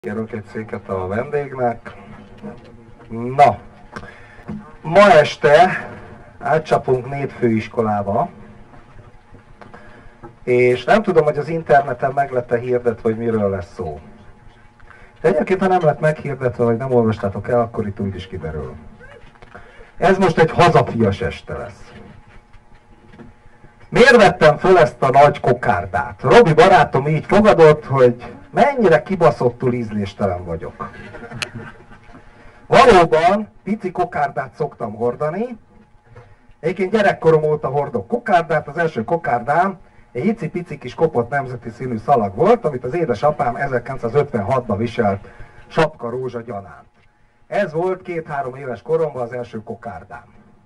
Kérünk egy széket a vendégnek. Na, ma este átcsapunk népfőiskolába, és nem tudom, hogy az interneten meg lett-e hirdetve, hogy miről lesz szó. De egyébként, ha nem lett meghirdetve, vagy nem olvastátok el, akkor itt úgy is kiderül. Ez most egy hazafias este lesz. Miért vettem föl ezt a nagy kokárdát? Robi barátom így fogadott, hogy mennyire kibaszottul ízléstelen vagyok. Valóban pici kokárdát szoktam hordani. Egyébként gyerekkorom óta hordok kokárdát. Az első kokárdám egy icipici kis kopott nemzeti színű szalag volt, amit az édesapám 1956-ban viselt sapka rózsa gyanánt. Ez volt 2-3 éves koromban az első kokárdám.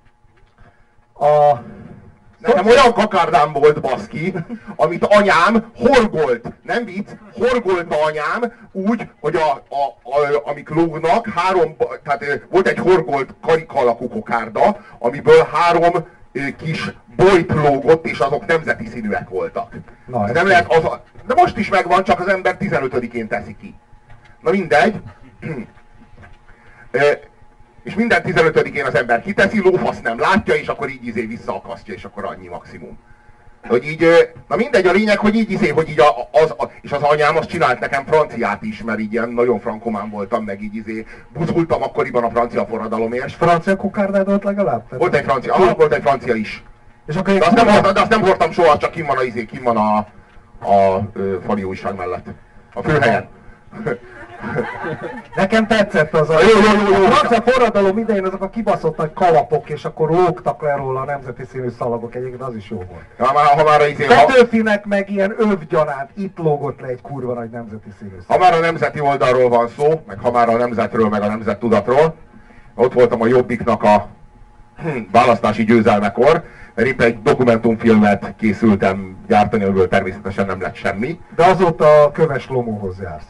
Nekem olyan kokárdám volt, baszki, amit anyám horgolt, nem vicc, horgolta anyám úgy, hogy amik lógnak, tehát volt egy horgolt karika alakú kokárda, amiből 3 kis bojt lógott, és azok nemzeti színűek voltak. Na, nem lehet de most is megvan, csak az ember 15-én teszi ki. Na mindegy. És minden 15-én az ember kiteszi, lófasz nem látja, és akkor így visszaakasztja, és akkor annyi maximum. Hogy így, na mindegy, a lényeg, hogy így hogy így és az anyám azt csinált nekem franciát is, mert így ilyen nagyon frankomán voltam, meg így buzultam akkoriban a francia forradalomért. És francia kokárdád volt legalább? Volt egy francia is. És akkor de azt nem hordtam soha, csak kim van a fali újság mellett. A főhelyen. Nekem tetszett az a... Jó. A francia forradalom idején azok a kibaszott nagy kalapok, és akkor lógtak le róla a nemzeti színű szalagok, egyébként az is jó volt. Petőfinek meg ilyen övgyaránt, itt lógott le egy kurva nagy nemzeti színű szalag. Ha már a nemzeti oldalról van szó, meg ha már a nemzetről, meg a nemzettudatról, ott voltam a Jobbiknak a választási győzelmekor, mert éppen egy dokumentumfilmet készültem gyártani, amiből természetesen nem lett semmi. De azóta a Köves Lomóhoz jársz.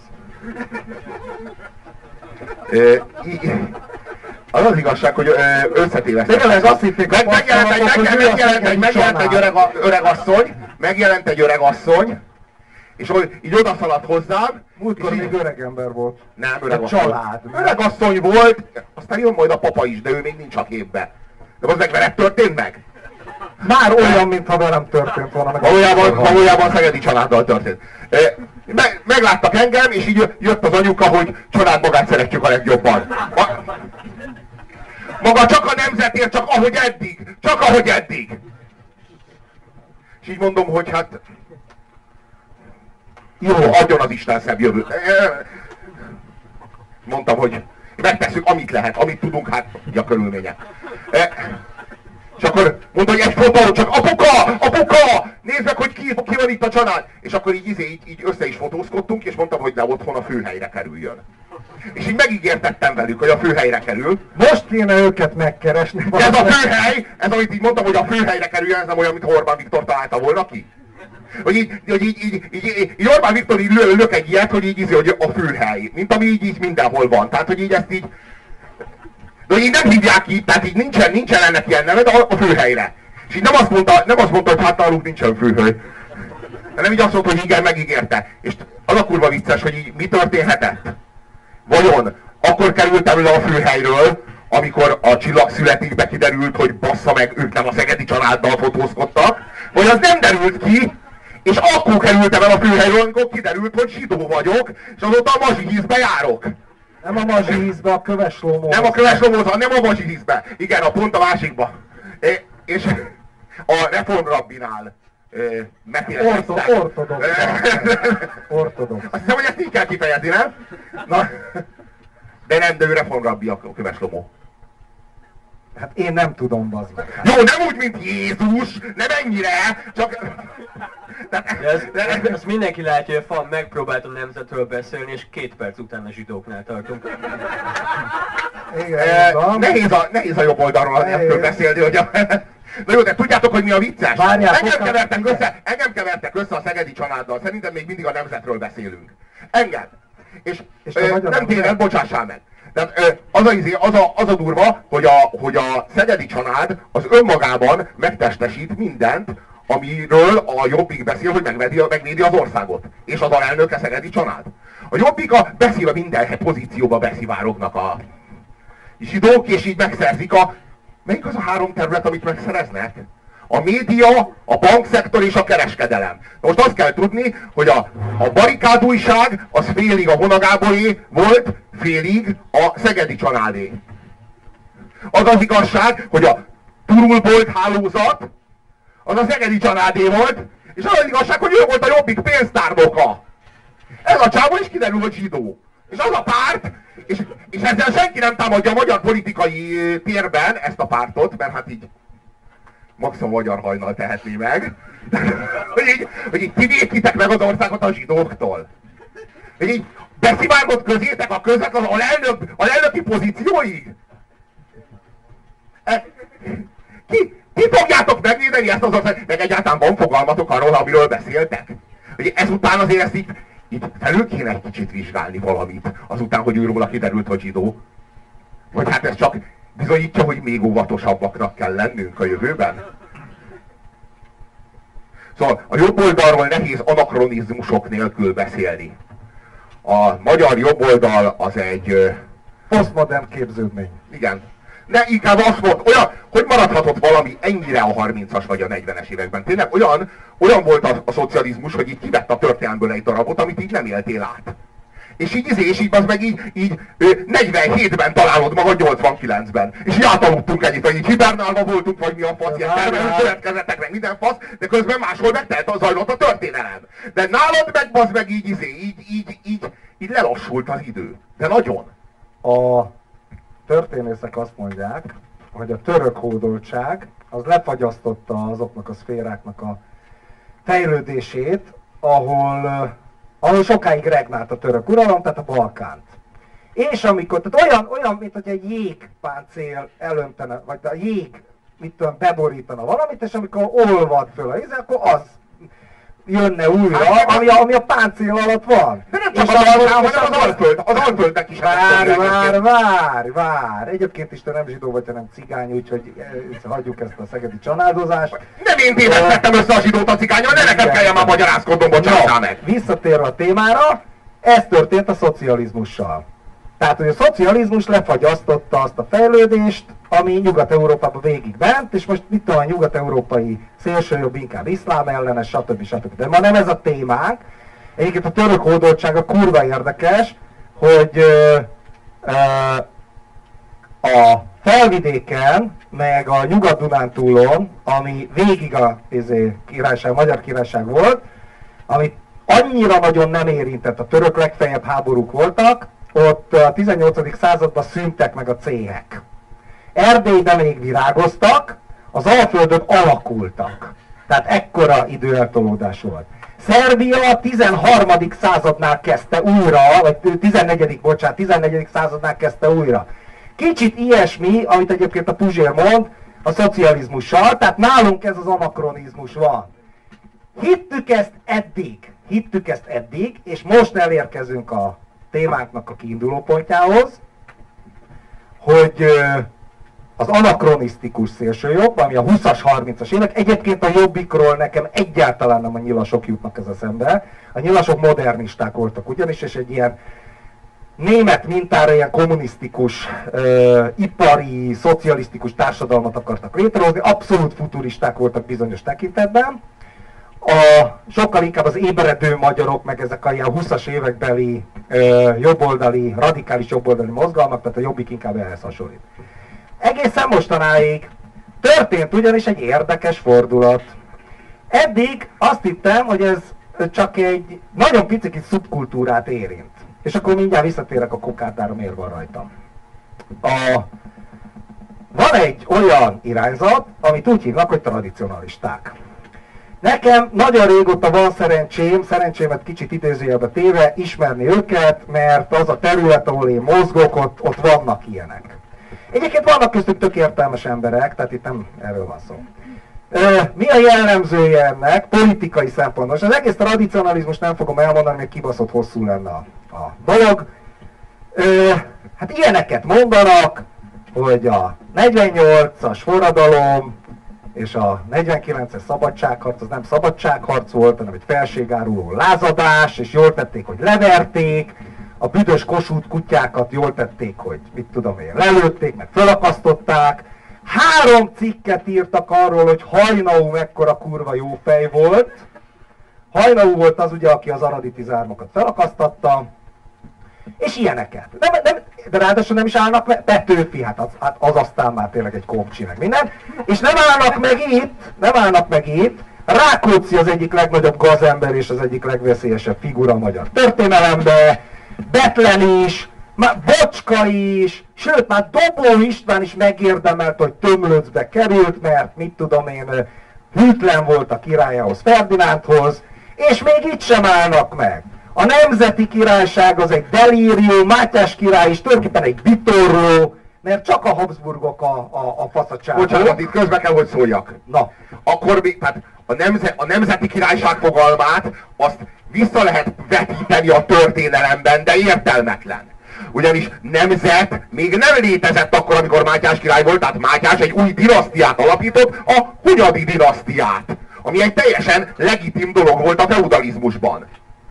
Az igazság, hogy összetévesztettem. Megjelent egy öreg asszony, és így odaszaladt hozzám. Múltkor még öreg ember volt. Nem, öreg asszony volt, aztán jön majd a papa is, de ő még nincs a képbe. De az meg veled történt meg? Már olyan, mintha velem történt volna. Valójában Szegedi családdal történt. Megláttak engem, és így jött az anyuka, hogy családmagát szeretjük a legjobban. Maga csak a nemzetért, csak ahogy eddig. És így mondom, hogy hát... Jó, adjon az Isten szebb jövőt. Mondtam, hogy megtesszük, amit lehet, amit tudunk, hát így a körülmények. És akkor mondta, hogy egy fotó, csak apuka! Nézd meg, hogy ki van itt a család! És akkor így össze is fotózkodtunk, és mondtam, hogy de otthon a főhelyre kerüljön. És így megígértettem velük, hogy a főhelyre kerül. Most kéne őket megkeresni. De ez a főhely, ez amit így mondtam, hogy a főhelyre kerüljön, ez nem olyan, mint Orbán Viktor találta volna ki. Hogy így Orbán Viktor így lök egy ilyet, hogy hogy a főhely. Mint ami így mindenhol van. Tehát, hogy így ezt így... De így nem hívják így, tehát így nincsen ennek ilyen neve, de a főhelyre. És így nem azt mondta, hogy hát náluk nincsen főhely. Hanem így azt mondta, hogy igen, megígérte. És az a kurva vicces, hogy így mi történhetett? Vajon akkor kerültem le a főhelyről, amikor a Csillag születikbe kiderült, hogy bassza meg, ők nem a szegedi családdal fotózkodtak, vagy az nem derült ki, és akkor kerültem el a főhelyről, amikor kiderült, hogy zsidó vagyok, és azóta a mazsihízbe járok. Nem a mazsihízbe, a Köves Lomóhoz. Nem a Köves Lomóhoz, hanem a mazsihízbe. Igen, pont a másikba. És a reformrabbinál megkérdeztek. Ortodox. Azt hiszem, hogy ezt így kell kifejezni, nem? Na, de ő reformrabbi a Köves Lomó. Hát én nem tudom, bazd meg. Jó, nem úgy, mint Jézus, nem ennyire, csak... Ezt mindenki látja, hogy a fan megpróbált a nemzetről beszélni, és 2 perc után a zsidóknál tartunk. Igen, nehéz a jobb oldalról a nemzetről beszélni, hogy a... Na jó, de tudjátok, hogy mi a vicces? Engem kevertek össze a szegedi családdal, szerintem még mindig a nemzetről beszélünk. Engem. És nem tényleg, bocsássál meg. Tehát az a durva, hogy a szegedi család az önmagában megtestesít mindent, amiről a Jobbik beszél, hogy megvédi az országot. És az alelnöke szegedi család. A A Jobbik beszél, minden pozícióba beszivárognak a zsidók, és így megszerzik melyik az a 3 terület, amit megszereznek? A média, a bankszektor és a kereskedelem. Most azt kell tudni, hogy a barikádújság az félig a Vonagáboré volt, félig a Szegedi Csanádé. Az az igazság, hogy a turulbolt hálózat az a Szegedi Csanádé volt, és az az igazság, hogy ő volt a Jobbik pénztárnoka. Ez a csávó is kiderül, hogy zsidó. És az a párt, és ezzel senki nem támadja a magyar politikai térben ezt a pártot, mert hát így maximum magyar hajnal tehetné meg, hogy így kivétitek meg az országot a zsidóktól. Hogy így beszivárgott közétek a közvetlen alelnöki pozícióig. Ti fogjátok megvédeni ezt az országot, meg egyáltalán van fogalmatok arról, amiről beszéltek? Hogy ezután azért ezt így felül kéne egy kicsit vizsgálni valamit, azután, hogy őróla kiderült, hogy zsidó. Vagy hát ez csak bizonyítja, hogy még óvatosabbaknak kell lennünk a jövőben. Szóval a jobb oldalról nehéz anakronizmusok nélkül beszélni. A magyar jobb oldal az egy... posztmodern képződmény. Igen. Ne, inkább azt mond, olyan, hogy maradhatott valami ennyire a 30-as vagy a 40-es években. Tényleg olyan volt a szocializmus, hogy így kivett a történelmből egy darabot, amit így nem éltél át. És így az meg így 47-ben találod magad 89-ben. És így átaludtunk ennyit, hogy így hibernálva voltunk, vagy mi a fasz, ilyen termelő következetek, meg minden fasz, de közben máshol zajlott a történelem. De nálad meg az meg így lelassult az idő. De nagyon. A történészek azt mondják, hogy a török hódoltság az lefagyasztotta azoknak a szféráknak a fejlődését, ahol sokáig regnált a török uralom, tehát a Balkánt. És amikor, tehát olyan mint hogy egy jégpáncél elöntene, vagy a jég, beborítana valamit, és amikor olvad föl a íze, akkor az jönne újra, ami a páncél alatt van. De nem csak az Alföldnek is. Várj. Egyébként is te nem zsidó vagy, hanem cigány, úgyhogy hagyjuk ezt a szegedi családozást. Nem én tévesztettem össze a zsidót a cigányon, ne nekem kelljen már magyarázkodnom, bocsássál meg. Visszatérve a témára, ez történt a szocializmussal. Tehát, hogy a szocializmus lefagyasztotta azt a fejlődést, ami Nyugat-Európában végig ment, és most mit tudom, a nyugat-európai szélsőjobb inkább iszlám ellenes, stb. De ma nem ez a témánk. Egyébként a török hódoltság a kurva érdekes, hogy a felvidéken, meg a Nyugat-Dunántúlon, ami végig a magyar királyság volt, amit annyira nagyon nem érintett, a török legfeljebb háborúk voltak, ott a 18. században szűntek meg a céhek. Erdélyben még virágoztak, az Alföldön alakultak. Tehát ekkora időeltolódás volt. Szerbia a 13. századnál kezdte újra, vagy 14. századnál kezdte újra. Kicsit ilyesmi, amit egyébként a Puzsér mond, a szocializmussal, tehát nálunk ez az anakronizmus van. Hittük ezt eddig, és most elérkezünk a témánknak a kiindulópontjához, hogy az anakronisztikus szélsőjobb, ami a 20-as, 30-as évek, egyébként a Jobbikról nekem egyáltalán nem a nyilasok jutnak ez eszembe. A nyilasok modernisták voltak ugyanis, és egy ilyen német mintára ilyen kommunisztikus, ipari, szocialisztikus társadalmat akartak létrehozni, abszolút futuristák voltak bizonyos tekintetben. Sokkal inkább az ébredő magyarok, meg ezek a ilyen 20-as évekbeli jobboldali, radikális jobboldali mozgalmak, tehát a Jobbik inkább ehhez hasonlít. Egészen mostanáig történt ugyanis egy érdekes fordulat. Eddig azt hittem, hogy ez csak egy nagyon picit szubkultúrát érint. És akkor mindjárt visszatérek a kokárdára, miért van rajtam. Van egy olyan irányzat, amit úgy hívnak, hogy tradicionalisták. Nekem nagyon régóta van szerencsémet kicsit idézőjelbe téve ismerni őket, mert az a terület, ahol én mozgok, ott vannak ilyenek. Egyébként vannak köztük tök értelmes emberek, tehát itt nem erről van szó. Mi a jellemzője ennek politikai szempontból? Az egész tradicionalizmus nem fogom elmondani, mert kibaszott hosszú lenne a dolog. Hát ilyeneket mondanak, hogy a 48-as forradalom és a 49-es szabadságharc az nem szabadságharc volt, hanem egy felségáruló lázadás, és jól tették, hogy leverték, a büdös Kossuth kutyákat jól tették, hogy mit tudom én, lelőtték, meg felakasztották. 3 cikket írtak arról, hogy Hajnau mekkora kurva jó fej volt. Hajnau volt az ugye, aki az aradi tizármokat felakasztatta. És ilyeneket. De ráadásul nem is állnak meg, Petőfi, hát az aztán már tényleg egy kompcsi meg minden. És nem állnak meg itt, Rákóczi az egyik legnagyobb gazember és az egyik legveszélyesebb figura a magyar történelemben, Bethlen is, Bocska is, sőt már Dobó István is megérdemelt, hogy Tömlöcbe került, mert mit tudom én, hűtlen volt a királyához, Ferdinándhoz, és még itt sem állnak meg. A nemzeti királyság az egy delírium, Mátyás király is tulajdonképpen egy vitorló, mert csak a Habsburgok a faszacságok. Bocsánat, itt közbe kell, hogy szóljak. Na. Akkor még, tehát a nemzeti királyság fogalmát azt vissza lehet vetíteni a történelemben, de értelmetlen. Ugyanis nemzet még nem létezett akkor, amikor Mátyás király volt, tehát Mátyás egy új dinasztiát alapított, a Hunyadi dinasztiát, ami egy teljesen legitim dolog volt a feudalizmusban.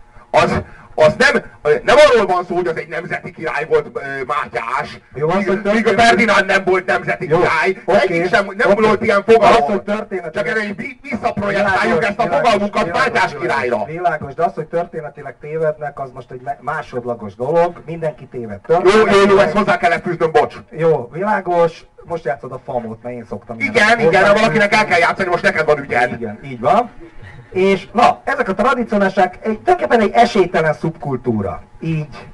Az nem arról van szó, hogy az egy nemzeti király volt Mátyás, jó, míg a Ferdinánd nem volt nemzeti király, egyik sem nem volt ilyen fogalom, csak erre visszaprojektáljuk ezt a fogalmunkat Mátyás királyra. Világos, de az, hogy történetileg tévednek, az most egy másodlagos dolog, mindenki téved. Jó, ezt hozzá kellett fűznöm, bocs. Jó, világos, most játszod a famot, mert én szoktam. Igen, valakinek el kell játszani, most neked van ügyed. Igen, így van. És na, ezek a tradicionálisák tulajdonképpen egy esélytelen szubkultúra. Így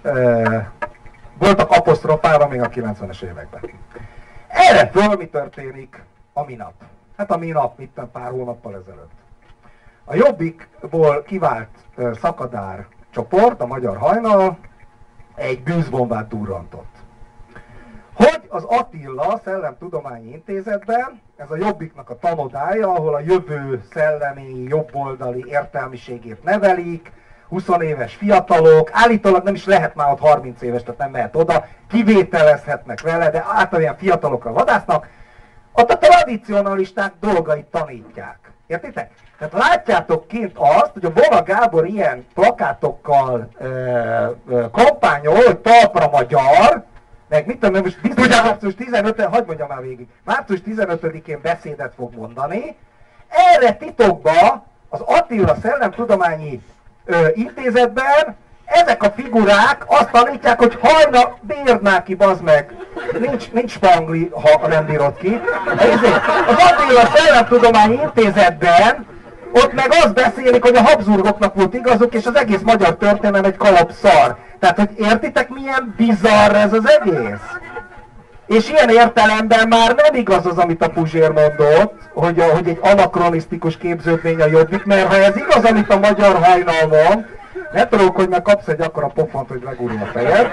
voltak apostrofálva még a 90-es években. Erre föl mi történik a minap? Hát a minap, itt pár hónappal ezelőtt. A Jobbikból kivált szakadár csoport, a Magyar Hajnal, egy bűzbombát durrantott. Hogy az Attila Szellemtudományi Intézetben, ez a Jobbiknak a tanodája, ahol a jövő szellemi, jobboldali értelmiségét nevelik, 20 éves fiatalok, állítólag nem is lehet már ott 30 éves, tehát nem mehet oda, kivételezhetnek vele, de általában ilyen fiatalokra vadásznak, ott a tradicionalisták dolgait tanítják. Értitek? Tehát látjátok kint azt, hogy a Bona Gábor ilyen plakátokkal kampányol, hogy talpra magyar, meg mit tudom, most március 15-én, hagyd mondjam már végig, március 15-én beszédet fog mondani, erre titokba az Attila Szellemtudományi Intézetben ezek a figurák azt tanítják, hogy hajna bírná ki, bazd meg, nincs spangli, ha nem bírod ki. Az Attila Szellemtudományi Intézetben ott meg azt beszélik, hogy a Habsburgoknak volt igazuk, és az egész magyar történelem egy kalap szar. Tehát, hogy értitek, milyen bizarr ez az egész? És ilyen értelemben már nem igaz az, amit a Puzsér mondott, hogy egy anakronisztikus képződmény a Jobbik, mert ha ez igaz, amit a Magyar Hajnal mond, ne tudok, hogy meg kapsz egy akkora pofont, hogy megúrul a fejed,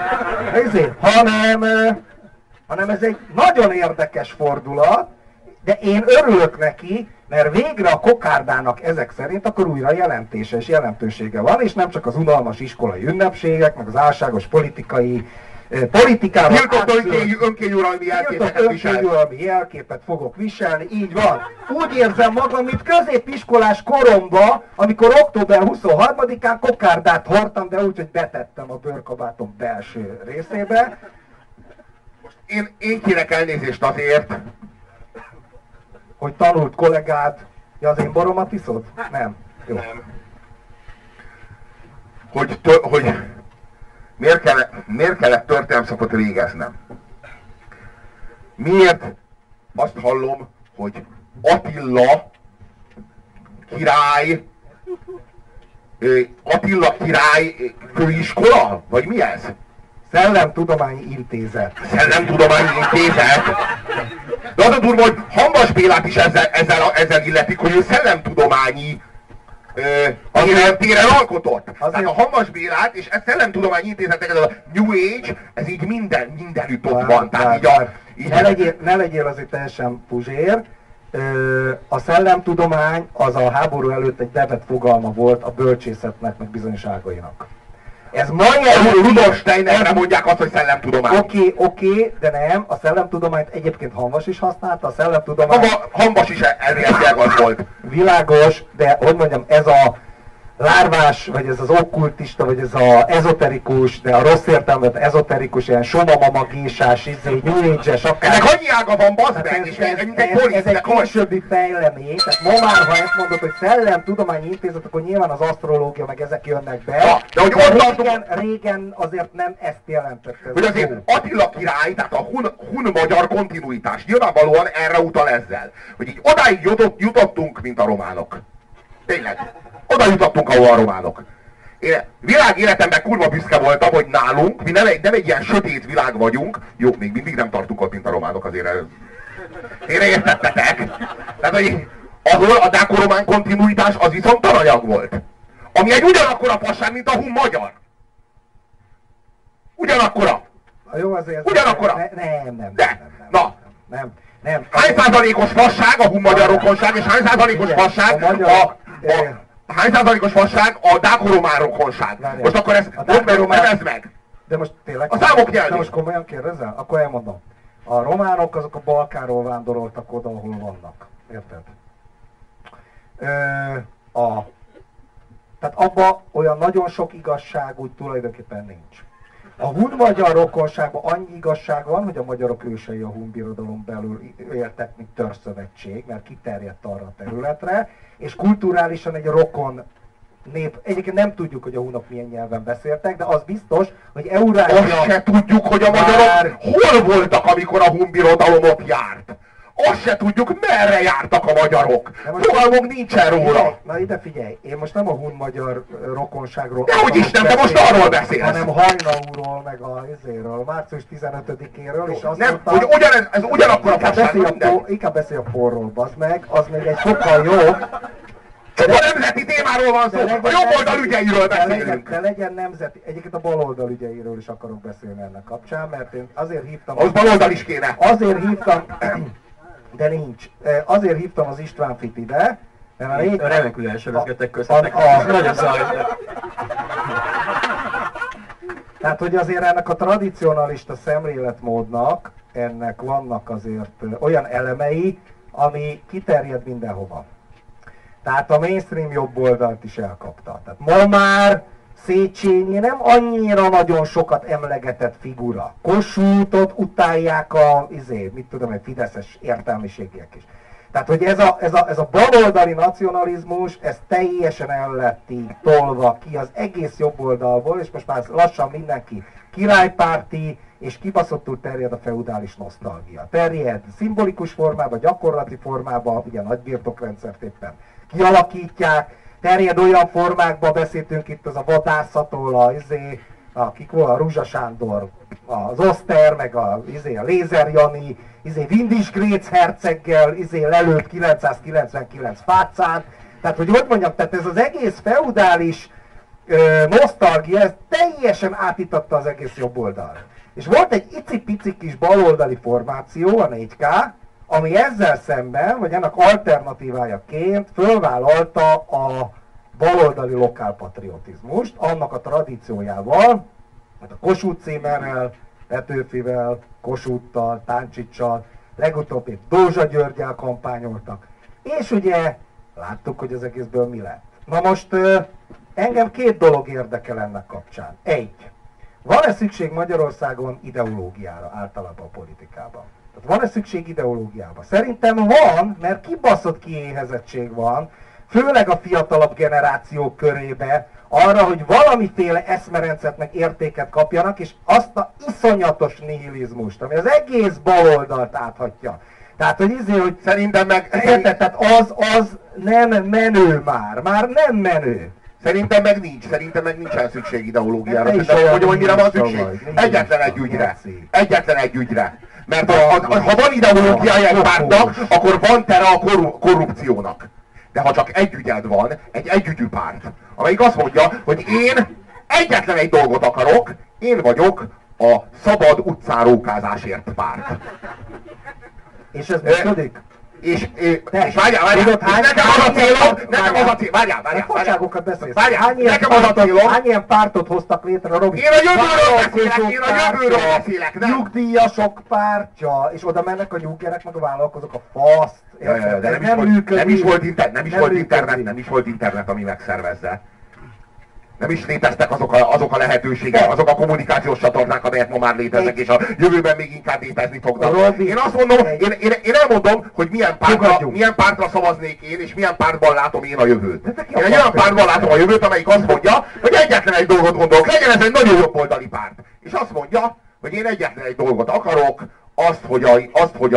hanem ez egy nagyon érdekes fordulat, de én örülök neki, mert végre a kokárdának ezek szerint akkor újra jelentése és jelentősége van, és nem csak az unalmas iskolai ünnepségek, meg az álságos politikával önkényuralmi jelképet fogok viselni, így van. Úgy érzem magam, mint középiskolás koromba, amikor október 23-án kokárdát hordtam, de úgy, hogy betettem a bőrkabátom belső részébe. Én kérek elnézést azért, hogy tanult kollégád, ja, az én boromat iszod? Nem. Jó. Nem. Hogy miért kellett történelemszakot végeznem? Miért azt hallom, hogy Attila király főiskola? Vagy mi ez? Szellemtudományi Intézet. Szellemtudományi Intézet? De az a durva, hogy Hamvas Bélát is ezzel illetik, hogy ő szellemtudományi téren alkotott. Tehát a Hamvas Bélát és ez Szellemtudományi Intézetnek, ez a New Age, ez így mindenütt ott van. Ne legyél azért teljesen Puzsér. A szellemtudomány az a háború előtt egy bevett fogalma volt a bölcsészetnek, meg bizonyos ágainak. Ez ma Rudolf Steinerre mondják azt, hogy szellemtudomány. Oké, de nem. A szellemtudományt egyébként Hamvas is használta, a szellemtudomány... Hamvas is elvileg az volt. Világos, de hogy mondjam, ez lárvás, vagy ez az okkultista, vagy ez az ezoterikus, de a rossz értelmet ezoterikus, ilyen somamama gésás, New Age-es, akár... Ennek annyi ága van, bazd meg, és ez egy későbbi fejlemény, tehát ma már, ha ezt mondod, hogy szellemtudományi intézet, akkor nyilván az asztrológia, meg ezek jönnek be. Ja, de hogy régen azért nem ezt jelentette. Hogy azért Attila király, tehát a hun-magyar kontinuitás nyilvánvalóan erre utal ezzel. Hogy így odáig jutottunk, mint a románok. Tényleg. Oda jutottunk, ahol a románok. Én világéletemben kurva büszke voltam, hogy nálunk, mi nem egy ilyen sötét világ vagyunk. Jó, még mindig nem tartunk ott, mint a románok, azért félreértettetek. Tehát, hogy ahol a dáko-román kontinuitás az viszont tananyag volt. Ami egy ugyanakkora fasság, mint a hun-magyar. Ugyanakkora. Jó, azért... Ugyanakkora. Nem. Hány százalékos fasság a hun-magyar rokonság, és hány százalékos fasság hány százalékos fasság a dáko-román rokonság? Most akkor ezt nevezd meg! De most tényleg... A számok nyelvén! De most komolyan kérdezel? Akkor elmondom. A románok azok a Balkánról vándoroltak oda, ahol vannak. Érted? Tehát abban olyan nagyon sok igazság úgy tulajdonképpen nincs. A hun-magyar rokonságban annyi igazság van, hogy a magyarok ősei a hun birodalom belül éltek, mint törzszövetség, mert kiterjedt arra a területre, és kulturálisan egy rokon nép. Egyébként nem tudjuk, hogy a hunok milyen nyelven beszéltek, de az biztos, hogy Eurázsia... Azt se tudjuk, hogy a magyarok hol voltak, amikor a hun birodalom ott járt. Azt se tudjuk, merre jártak a magyarok. Fogalmunk nincsen róla. Na ide figyelj, én most nem a hun-magyar rokonságról... Dehogy is nem, de most arról beszélsz. Hanem Hajnaúról, meg a izéről, március 15-éről, és azt nem, mondta... hogy ez ugyanakkor a fasság, inkább beszélj a porról, bazd meg, az még egy sokkal jobb. Csak a nemzeti témáról van szó, a jobb oldal ügyeiről beszélünk. De legyen nemzeti, egyébként a bal oldal ügyeiről is akarok beszélni ennek kapcsán, mert én azért hívtam... Az bal oldal is kéne. Azért hívtam... De nincs. Azért hívtam az István Fit ide, mert remekül elsörözgetek köztetek. Nagyon zajlott. Tehát, hogy azért ennek a tradicionalista szemléletmódnak, ennek vannak azért olyan elemei, ami kiterjed mindenhova. Tehát a mainstream jobb oldalt is elkapta. Tehát ma már Széchenyi nem annyira nagyon sokat emlegetett figura. Kossuthot utálják egy fideszes értelmiségiek is. Tehát, hogy ez a baloldali nacionalizmus, ez teljesen el lett így tolva ki az egész jobb oldalból, és most már lassan mindenki királypárti, és kibaszottul terjed a feudális nosztalgia. Terjed szimbolikus formában, gyakorlati formában, ugye nagy birtokrendszert éppen kialakítják, terjed olyan formákban, beszéltünk itt az a vadászatól, a Ruzsa Sándor, az Oszter, meg a Lézer Jani, Windis Grécz herceggel, lelőtt 999 fácán. Tehát, hogy mondjam, tehát ez az egész feudális nosztalgia, ez teljesen átitatta az egész jobb oldalt. És volt egy icipici kis baloldali formáció, a 4K, ami ezzel szemben, vagy ennek alternatívájaként fölvállalta a baloldali lokálpatriotizmust, annak a tradíciójával, hát a Kossuth Címerrel, Petőfivel, Kossuthtal, Táncsicsal, legutóbb itt Dózsa Györggyel kampányoltak. És ugye láttuk, hogy az egészből mi lett. Na most engem két dolog érdekel ennek kapcsán. Egy, van-e szükség Magyarországon ideológiára általában a politikában? Tehát van-e szükség ideológiára? Szerintem van, mert kibaszott kiéhezettség van, főleg a fiatalabb generációk körébe, arra, hogy valamiféle eszmerendszert meg értéket kapjanak, és azt a iszonyatos nihilizmust, ami az egész baloldalt áthatja. Tehát, hogy szerintem meg... Érted? Tehát az nem menő már nem menő. Szerintem meg nincsen szükség ideológiára. Hogy mire van szükség? Egyetlen egy ügyre. Mert ha van ideológiája egy pártnak, akkor van tere a korrupciónak. De ha csak egy ügyed van, egy együgyű párt, amelyik azt mondja, hogy én egyetlen egy dolgot akarok, én vagyok a szabad utcárókázásért párt. És ez működik? És várjál, nekem az a célom, várjál, nekem az a célom. Hány ilyen pártot hoztak létre, Robi? Én a jövőről beszélek, nem? Nyugdíjasok pártja, és oda mennek a nyuggerek, meg a vállalkozók a faszt. De nem is volt internet, ami megszervezze. Nem is léteztek azok a lehetőségek, azok a kommunikációs csatornák, amelyek ma már léteznek, és a jövőben még inkább létezni fognak. Én azt mondom, én elmondom, hogy milyen pártra szavaznék én, és milyen pártban látom én a jövőt. Én egy olyan pártban látom a jövőt, amelyik azt mondja, hogy egyetlen egy dolgot gondolok, legyen ez egy nagyon jobboldali párt. És azt mondja, hogy én egyetlen egy dolgot akarok, azt, hogy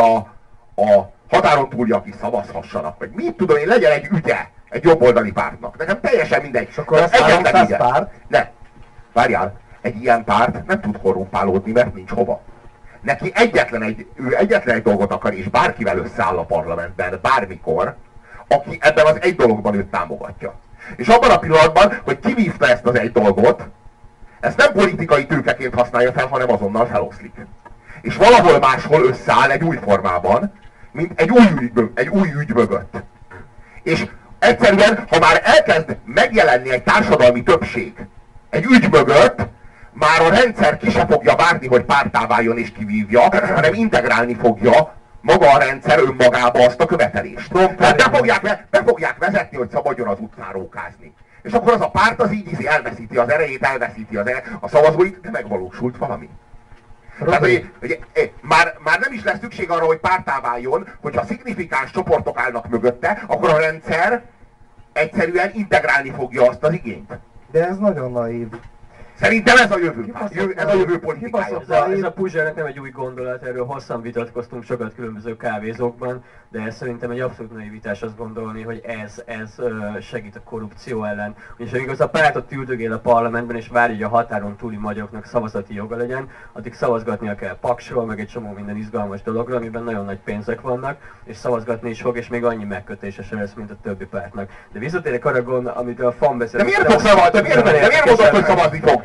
a határon túliak is szavazhassanak, vagy mit tudom én, legyen egy ügye egy jobboldali pártnak. Nekem teljesen mindegy. És akkor az egyetlen párt? Ne, várjál, egy ilyen párt nem tud korrumpálódni, mert nincs hova. Neki ő egyetlen egy dolgot akar, és bárkivel összeáll a parlamentben, bármikor, aki ebben az egy dologban őt támogatja. És abban a pillanatban, hogy kivívta ezt az egy dolgot, ezt nem politikai tőkeként használja fel, hanem azonnal feloszlik. És valahol máshol összeáll egy új formában, mint egy új ügy mögött. És egyszerűen, ha már elkezd megjelenni egy társadalmi többség egy ügy mögött, már a rendszer ki se fogja várni, hogy párttá váljon és kivívja, hanem integrálni fogja maga a rendszer önmagába azt a követelést. Tehát be fogják vezetni, hogy szabadjon az utcán rókázni. És akkor az a párt az így elveszíti az erejét, elveszíti a szavazóit, de megvalósult valami. Tehát, hogy már nem is lesz szükség arra, hogy párttá váljon, hogyha szignifikáns csoportok állnak mögötte, akkor a rendszer egyszerűen integrálni fogja azt az igényt. De ez nagyon naív. Szerintem ez a jövő. Ez a jövő politikája. Ez a Puzsérnek nem egy új gondolat, erről hosszan vitatkoztunk sokat különböző kávézókban, de ez szerintem egy abszolút naivitás azt gondolni, hogy ez segít a korrupció ellen. Ugyanis amíg az a pártot üldögél a parlamentben és várja, hogy a határon túli magyaroknak szavazati joga legyen, addig szavazgatnia kell Paksról, meg egy csomó minden izgalmas dologról, amiben nagyon nagy pénzek vannak, és szavazgatni is fog, és még annyi megkötése sem lesz, mint a többi pártnak. De visszatérek arra, amit a FAM beszél. De miért fog szavazni? Miért mondod, hogy szavazni fog?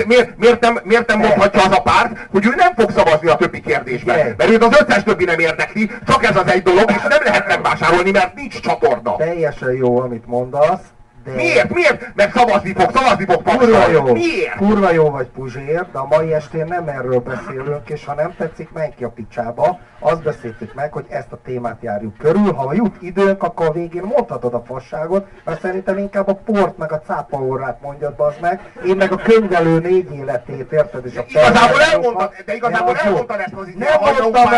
Miért nem mondhatja az a párt, hogy ő nem fog szavazni a többi kérdésben? Mert őt az összes többi nem érdekli, csak ez az egy dolog, és nem lehet megvásárolni, mert nincs csatorna. Teljesen jó, amit mondasz, de... Miért? Mert szavazni fog Kurva jó. Miért? Kurva jó vagy, Puzsér, de a mai estén nem erről beszélünk, és ha nem tetszik, menj ki a picsába. Azt beszéltük meg, hogy ezt a témát járjuk körül. Ha jut időnk, akkor a végén mondhatod a fasságot, mert szerintem inkább a port meg a cápaórát mondjad, bazd meg. Én meg a könyvelő 4 életét, érted? És a igazából elmondtad ezt az nem mondtam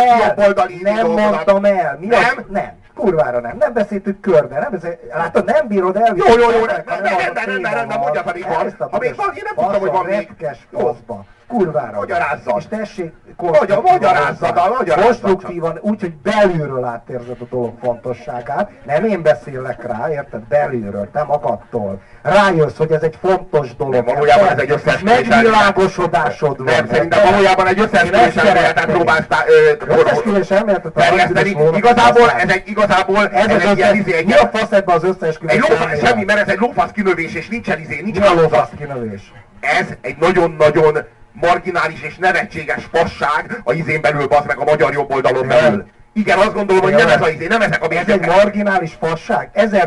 el. Mi az? Nem. Kurvára nem. Nem beszéltük körbe. Látod, nem bírod el. Jó, rendben, mondja pedig van. Ha még van, én nem tudtam, hogy van még. Kurvára. Magyarázzad. És tessék, magyarázzad. Konstruktívan, úgyhogy belülről átérzed a dolog fontosságát. Nem én beszélek rá, érted? Belülről, te magadtól. Rájössz, hogy ez egy fontos dolog. Nem, valójában ez egy összeesküvés. Megvilágosodásod van. Nem, szerintem valójában egy összeesküvés elméletet próbálsz terjeszteni. Igazából ez egy ilyen izé. Mi a fasz ebben az összeesküvés elmélet? Semmi, mert ez egy lófasz kinövés, és nincsen izé, nincs mi a lófasz kinövés? Ez egy nagyon-nagyon marginális és nevetséges fasság a izén belül, bazd meg a magyar jobboldalon belül. Igen, azt gondolom, hogy nem ez a izé, nem ezek a bérgyek. Ez egy marginális fasság.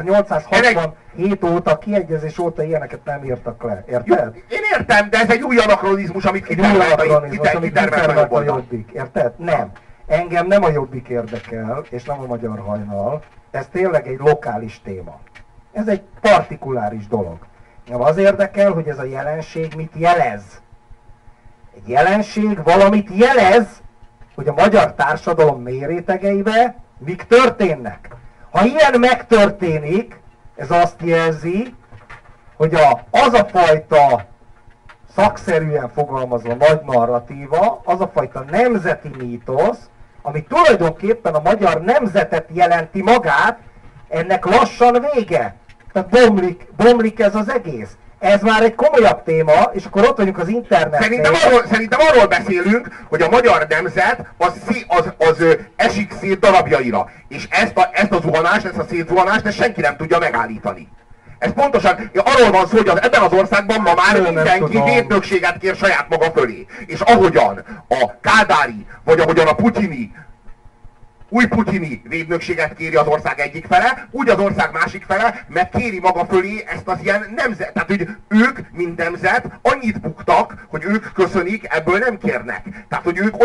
1867 óta, kiegyezés óta ilyeneket nem írtak le. Érted? Én értem, de ez egy új anakronizmus, amit kitermelt a Jobbik. Érted? Nem. Engem nem a Jobbik érdekel, és nem a Magyar Hajnal. Ez tényleg egy lokális téma. Ez egy partikuláris dolog. Engem az érdekel, hogy ez a jelenség mit jelez. Egy jelenség valamit jelez, hogy a magyar társadalom mély rétegeibe mik történnek. Ha ilyen megtörténik, ez azt jelzi, hogy az a fajta szakszerűen fogalmazva nagy narratíva, az a fajta nemzeti mítosz, ami tulajdonképpen a magyar nemzetet jelenti magát, ennek lassan vége. Tehát bomlik ez az egész. Ez már egy komolyabb téma, és akkor ott vagyunk az interneten. Szerintem arról beszélünk, hogy a magyar nemzet az esik szét darabjaira. És ezt a zuhanást, ezt a szétzuhanást, ezt senki nem tudja megállítani. Ez pontosan, arról van szó, hogy ebben az országban ma már mindenki védnökséget kér saját maga fölé. És ahogyan a kádári, vagy ahogyan a putyini, új putyini védnökséget kéri az ország egyik fele, úgy az ország másik fele megkéri maga fölé ezt az ilyen nemzet. Tehát, hogy ők, mint nemzet, annyit buktak, hogy ők köszönik, ebből nem kérnek. Tehát, hogy ők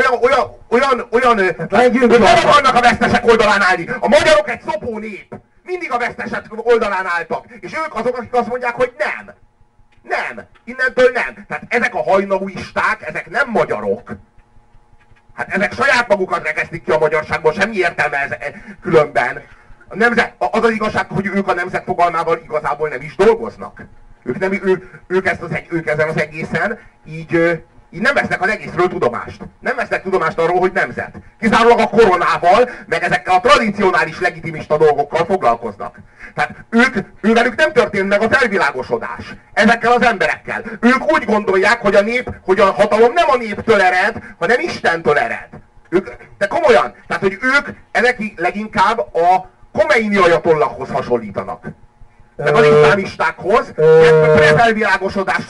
ők nem akarnak a vesztesek oldalán állni. A magyarok egy szopó nép. Mindig a vesztesek oldalán álltak. És ők azok, akik azt mondják, hogy nem. Nem, innentől nem. Tehát ezek a hajnauisták, ezek nem magyarok. Hát ezek saját magukat rekesztik ki a magyarságból, semmi értelme ez különben. Az az igazság, hogy ők a nemzet fogalmával igazából nem is dolgoznak. Ők ezen az egészen így nem vesznek az egészről tudomást. Nem vesznek tudomást arról, hogy nemzet. Kizárólag a koronával, meg ezekkel a tradicionális legitimista dolgokkal foglalkoznak. Tehát ővelük nem történt meg a felvilágosodás. Ezekkel az emberekkel. Ők úgy gondolják, hogy a hatalom nem a néptől ered, hanem Istentől ered. De komolyan, tehát hogy ezek leginkább a Khomeini ajatollahhoz hasonlítanak. Meg az iszlámistákhoz, felvilágosodás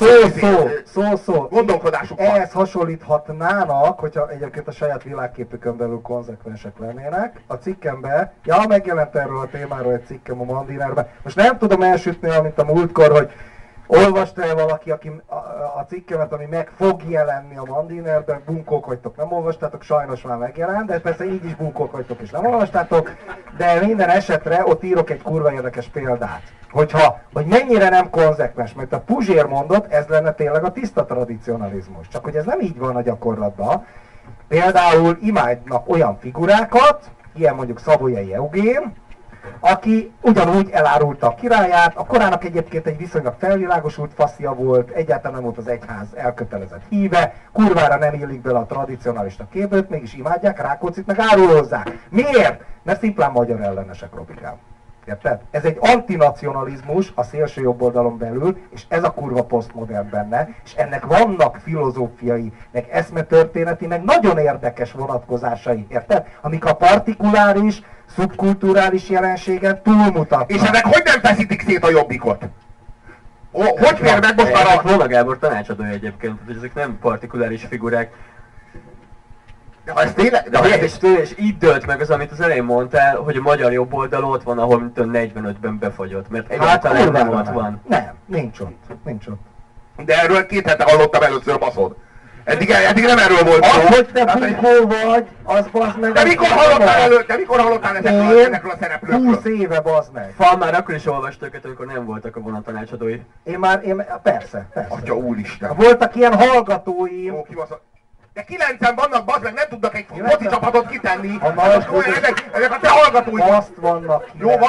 szó. gondolkodásuk van. Ehhez hasonlíthatnának, hogyha egyébként a saját világképükön belül konzekvensek lennének. A cikkemben, megjelent erről a témáról egy cikkem a Mandinerben. Most nem tudom elsütni, mint a múltkor, hogy olvasta-e valaki a cikkemet, ami meg fog jelenni a Mandinerben, bunkók vagytok, nem olvastátok, sajnos már megjelent, de persze így is bunkók vagytok és nem olvastátok, de minden esetre ott írok egy kurva érdekes példát. Hogy mennyire nem konzekvens, mert a Puzsér mondott, ez lenne tényleg a tiszta tradicionalizmus. Csak hogy ez nem így van a gyakorlatban. Például imádnak olyan figurákat, ilyen mondjuk Savoyai Eugén, aki ugyanúgy elárulta a királyát, a korának egyébként egy viszonylag felvilágosult faszia volt, egyáltalán nem volt az egyház elkötelezett híve, kurvára nem illik bele a tradicionalista képőt, mégis imádják, Rákóczit meg árulózzák. Miért? Mert szimplán magyar ellenesek, Robikám. Érted? Ez egy antinacionalizmus a szélső jobb oldalon belül, és ez a kurva posztmodern benne, és ennek vannak filozófiai, meg eszmetörténeti, meg nagyon érdekes vonatkozásai, érted? Amik a partikuláris, szubkulturális jelenségen túlmutatnak. És ezek hogy nem feszítik szét a jobbikot? Hogy fér meg most már a... Volna Gábor tanácsadója egyébként, hogy ezek nem partikuláris figurák. De ez tényleg... És így dölt meg az, amit az elején mondtál, hogy a magyar jobb oldal ott van, ahol mint 45-ben befagyott, mert egyáltalán nem ott van. Nem, nincs ott. De erről 2 hete hallottam először, baszod. Eddig nem erről volt szó. Hogy te bunkó vagy, az bazd meg... De mikor hallottál ezekről a szereplőkről? 20 éve, bazd meg. Fal már akkor is olvasta őket, amikor nem voltak a vonatanácsadói. Persze. Atya úristen. Voltak ilyen hallgatóim. Ó, de 9-en vannak, bazd meg, nem tudnak egy foci csapatot kitenni. Ezek a te hallgatóid. Azt vannak 9-en. Jó,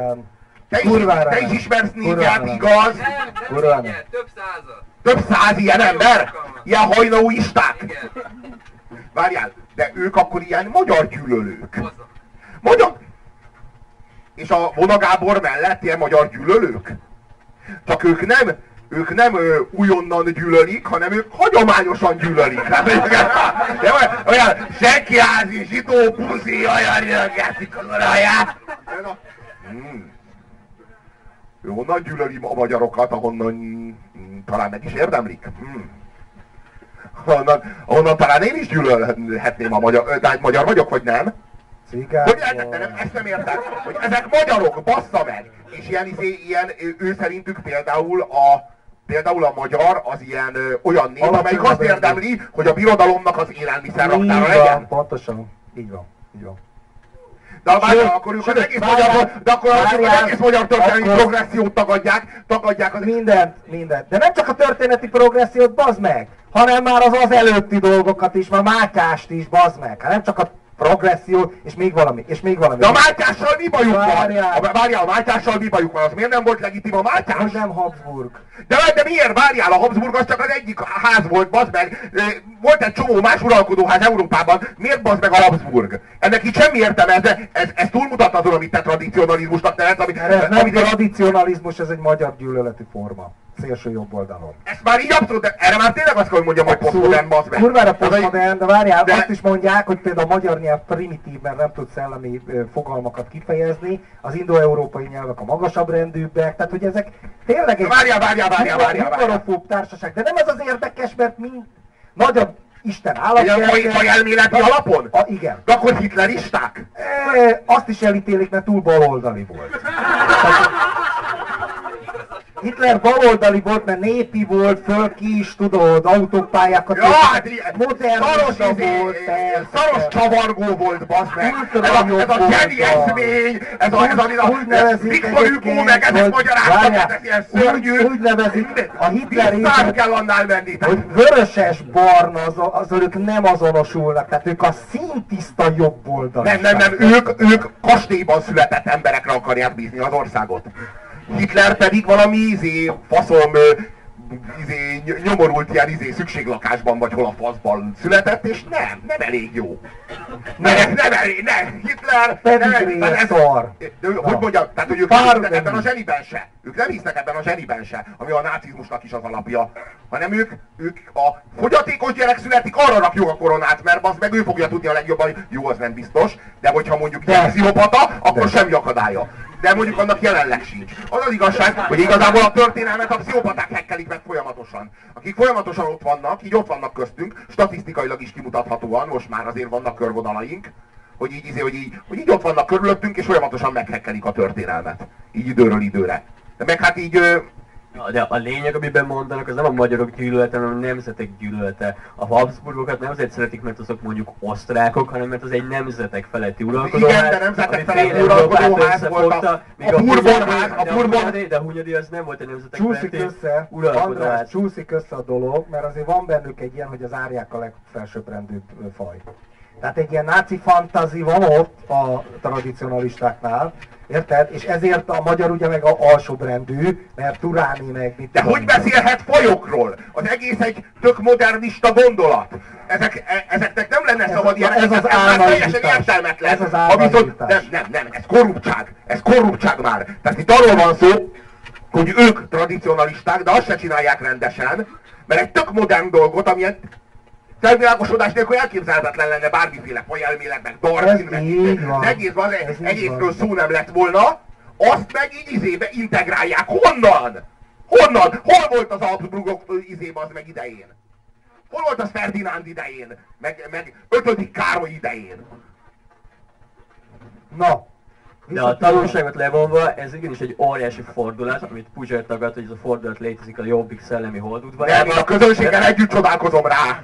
te is ismersz négyet, igaz? Nem, több százat. Több 100 ilyen ember? Ilyen hajnauisták? Várjál, de ők akkor ilyen magyar gyűlölők. Magyar... És a Vona Gábor mellett ilyen magyar gyűlölők? Csak ők nem újonnan gyűlölik, hanem ők hagyományosan gyűlölik. Hát, de olyan seggházi, zsidó puszi, olyan jöngeszik az oraját. Ő honnan gyűlöli a magyarokat, ahonnan talán meg is érdemlik. Ahonnan talán én is gyűlölhetném a magyar... De magyar vagyok, vagy nem? Hogy lehetetlen, ezt nem értem, hogy ezek magyarok, bassza meg! És ilyen ő szerintük például a magyar az ilyen olyan nép, amelyik azt érdemli, hogy a birodalomnak az élelmiszer raktára legyen. Pontosan, így van. De akkor ők az egész magyar történelmi progressziót tagadják az... Mindent. De nem csak a történeti progressziót, bazd meg, hanem már az előtti dolgokat is, már Mátyást is, bazd meg. Nem csak a progresszió, és még valami. De a Mátyással mi bajuk van? Várjál, a Mátyással mi bajuk van? Az miért nem volt legitim a Mátyás? Hogy nem Habsburg. De miért? Várjál, a Habsburg az csak az egyik ház volt, bazd meg. Volt egy csomó más uralkodóház Európában. Miért bazd meg a Habsburg? Ennek itt semmi értelme, ez túlmutat azon, amit te tradicionalizmusnak nevetsz. Ez nem tradicionalizmus, ez egy magyar gyűlöleti forma. Szélső jobb oldalon. Ez már így abszolút, de erre már tényleg azt kell, hogy mondjam, hogy posztmodern, bazd meg. Kurvára posztmodern, de várjál, azt is mondják, hogy például a magyar nyelv primitív, mert nem tud szellemi fogalmakat kifejezni, az indoeurópai nyelvek a magasabb rendűbbek, tehát hogy ezek tényleg egy... Várjál. társaság, de nem ez az érdekes, mert nagyobb Isten állatjelke... Fajelméleti alapon? Igen. De akkor hitleristák? Azt is elítélik, mert túl baloldali volt. Hitler baloldali volt, mert népi volt, föl ki is tudod, autópályákat. Ja, hát modernista volt, szaros csavargó volt, bazd meg. Ez a zseni eszmény, ez a Viktor Hugo meg ezt magyarázta, ez ilyen szörnyű. Úgy nevezik a Hitler Visszám kell annál menni. hogy vöröses barna, az ők nem azonosulnak, tehát ők a színtiszta jobboldali. Nem, ők kastélyban született emberekre akarják bízni az országot. Hitler pedig valami faszom, nyomorult ilyen szükséglakásban vagy hol a faszban született, és nem elég jó. Nem, Hitler... Hogy mondjam, tehát hogy ők nem hisznek ebben a zseniben se. Ők nem hisznek ebben a zseniben se, ami a nácizmusnak is az alapja. Hanem ők a fogyatékos gyerek születik, arra rakjuk a koronát, mert az meg ő fogja tudni a legjobban, hogy jó, az nem biztos, de hogyha mondjuk pszichopata, akkor semmi akadálya. De mondjuk annak jelenleg sincs. Az az igazság, hogy igazából a történelmet a pszichopaták hekkelik meg folyamatosan. Akik folyamatosan ott vannak, így ott vannak köztünk, statisztikailag is kimutathatóan, most már azért vannak körvonalaink, hogy így ott vannak körülöttünk, és folyamatosan meghekkelik a történelmet. Így időről időre. De meg hát így... De a lényeg, amiben mondanak, az nem a magyarok gyűlölete, hanem a nemzetek gyűlölete. A Habsburgokat nem azért szeretik, mert azok mondjuk osztrákok, hanem mert az egy nemzetek feletti uralkodóház. Igen, de nemzetek feletti uralkodóház volt a Bourbonház, de a Hunyadi az nem volt egy nemzetek feletti uralkodóház. Csúszik össze a dolog, mert azért van bennük egy ilyen, hogy az árják a legfelsőbbrendűbb faj. Tehát egy ilyen náci fantazi van ott a tradicionalistáknál, érted? És ezért a magyar ugye meg a alsóbrendű, mert Turáni meg mit. De hogy beszélhet fajokról? Az egész egy tök modernista gondolat. Ezeknek nem lenne szabad ilyen, ez az teljesen értelmetlen. Ez az államítás. Nem, ez korruptság már. Tehát itt arról van szó, hogy ők tradicionalisták, de azt se csinálják rendesen, mert egy tök modern dolgot, amilyen felvilágosodás nélkül elképzelhetetlen lenne bármiféle fajelmélet, meg Darwin, meg egészről szó nem lett volna, azt meg így integrálják. Honnan? Hol volt az Habsburgok az meg idején? Hol volt az Ferdinánd idején? Meg 5. Károly idején? Na. De a tanulságot levonva, ez igenis egy óriási fordulat, amit Puzsér tagad, hogy ez a fordulat létezik a Jobbik szellemi holdudvarán. Nem, a közönséggel együtt csodálkozom rá!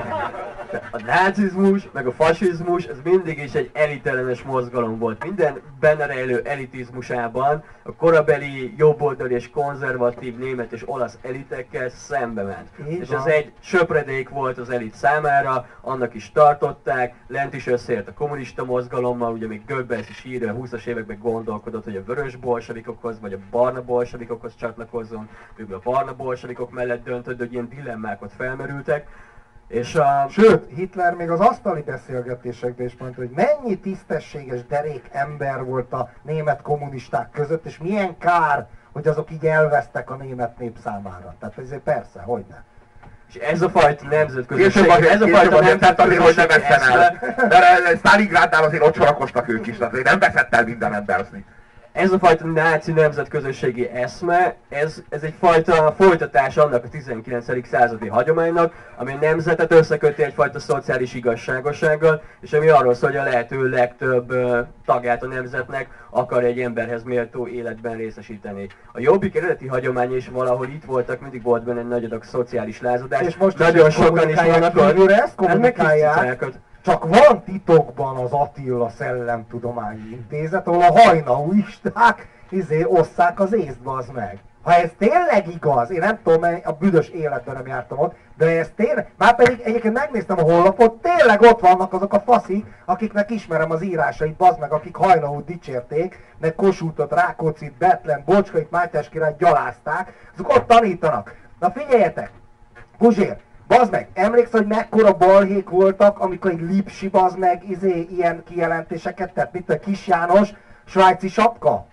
A nácizmus, meg a fasizmus, ez mindig is egy elitellenes mozgalom volt. Minden benne rejlő elitizmusában a korabeli jobboldali és konzervatív német és olasz elitekkel szembe ment. És ez egy söpredék volt az elit számára, annak is tartották, lent is összeért a kommunista mozgalommal, ugye még Goebbels is írja, a 20-as években gondolkodott, hogy a vörös bolsevikokhoz vagy a barna bolsevikokhoz csatlakozzon, végül a barna bolsevikok mellett döntött, hogy ilyen dilemmák ott felmerültek. És sőt, Hitler még az asztali beszélgetésekben is mondta, hogy mennyi tisztességes derék ember volt a német kommunisták között, és milyen kár, hogy azok így elvesztek a német nép számára. Tehát ezért persze, hogyne. És ez a fajta nemzetközösség, ez a fajta nemzetközösség, hogy nem veszten el. De Stalingrádnál azért ott sorakoztak ők is, tehát nem veszett el minden emberzni. Ez a fajta náci nemzetközösségi eszme, ez egyfajta folytatás annak a 19. századi hagyománynak, ami a nemzetet összeköti egyfajta szociális igazságossággal, és ami arról szól, hogy a lehető legtöbb tagját a nemzetnek akar egy emberhez méltó életben részesíteni. A Jobbik eredeti hagyománya is valahol itt voltak, mindig volt benne egy nagy adag szociális lázadás. És most nagyon sokan is vannak, ezt kommunikálják. Csak van titokban az Attila Szellemtudományi Intézet, ahol a hajnauisták osszák az észt, bazd meg. Ha ez tényleg igaz, én nem tudom, a büdös életben nem jártam ott, de ez tényleg, már pedig egyébként megnéztem a honlapot, tényleg ott vannak azok a faszik, akiknek ismerem az írásait, bazd meg, akik Hajnaut dicsérték, meg Kossuthot, Rákóczit, Betlen, Bocskait, Mátyás királyt gyalázták, azok ott tanítanak. Na figyeljetek, Puzsér, bazd meg, emlékszel, hogy mekkora balhék voltak, amikor egy Lipsi, bazd meg, ilyen kijelentéseket tett, mint a Kis János, svájci sapka?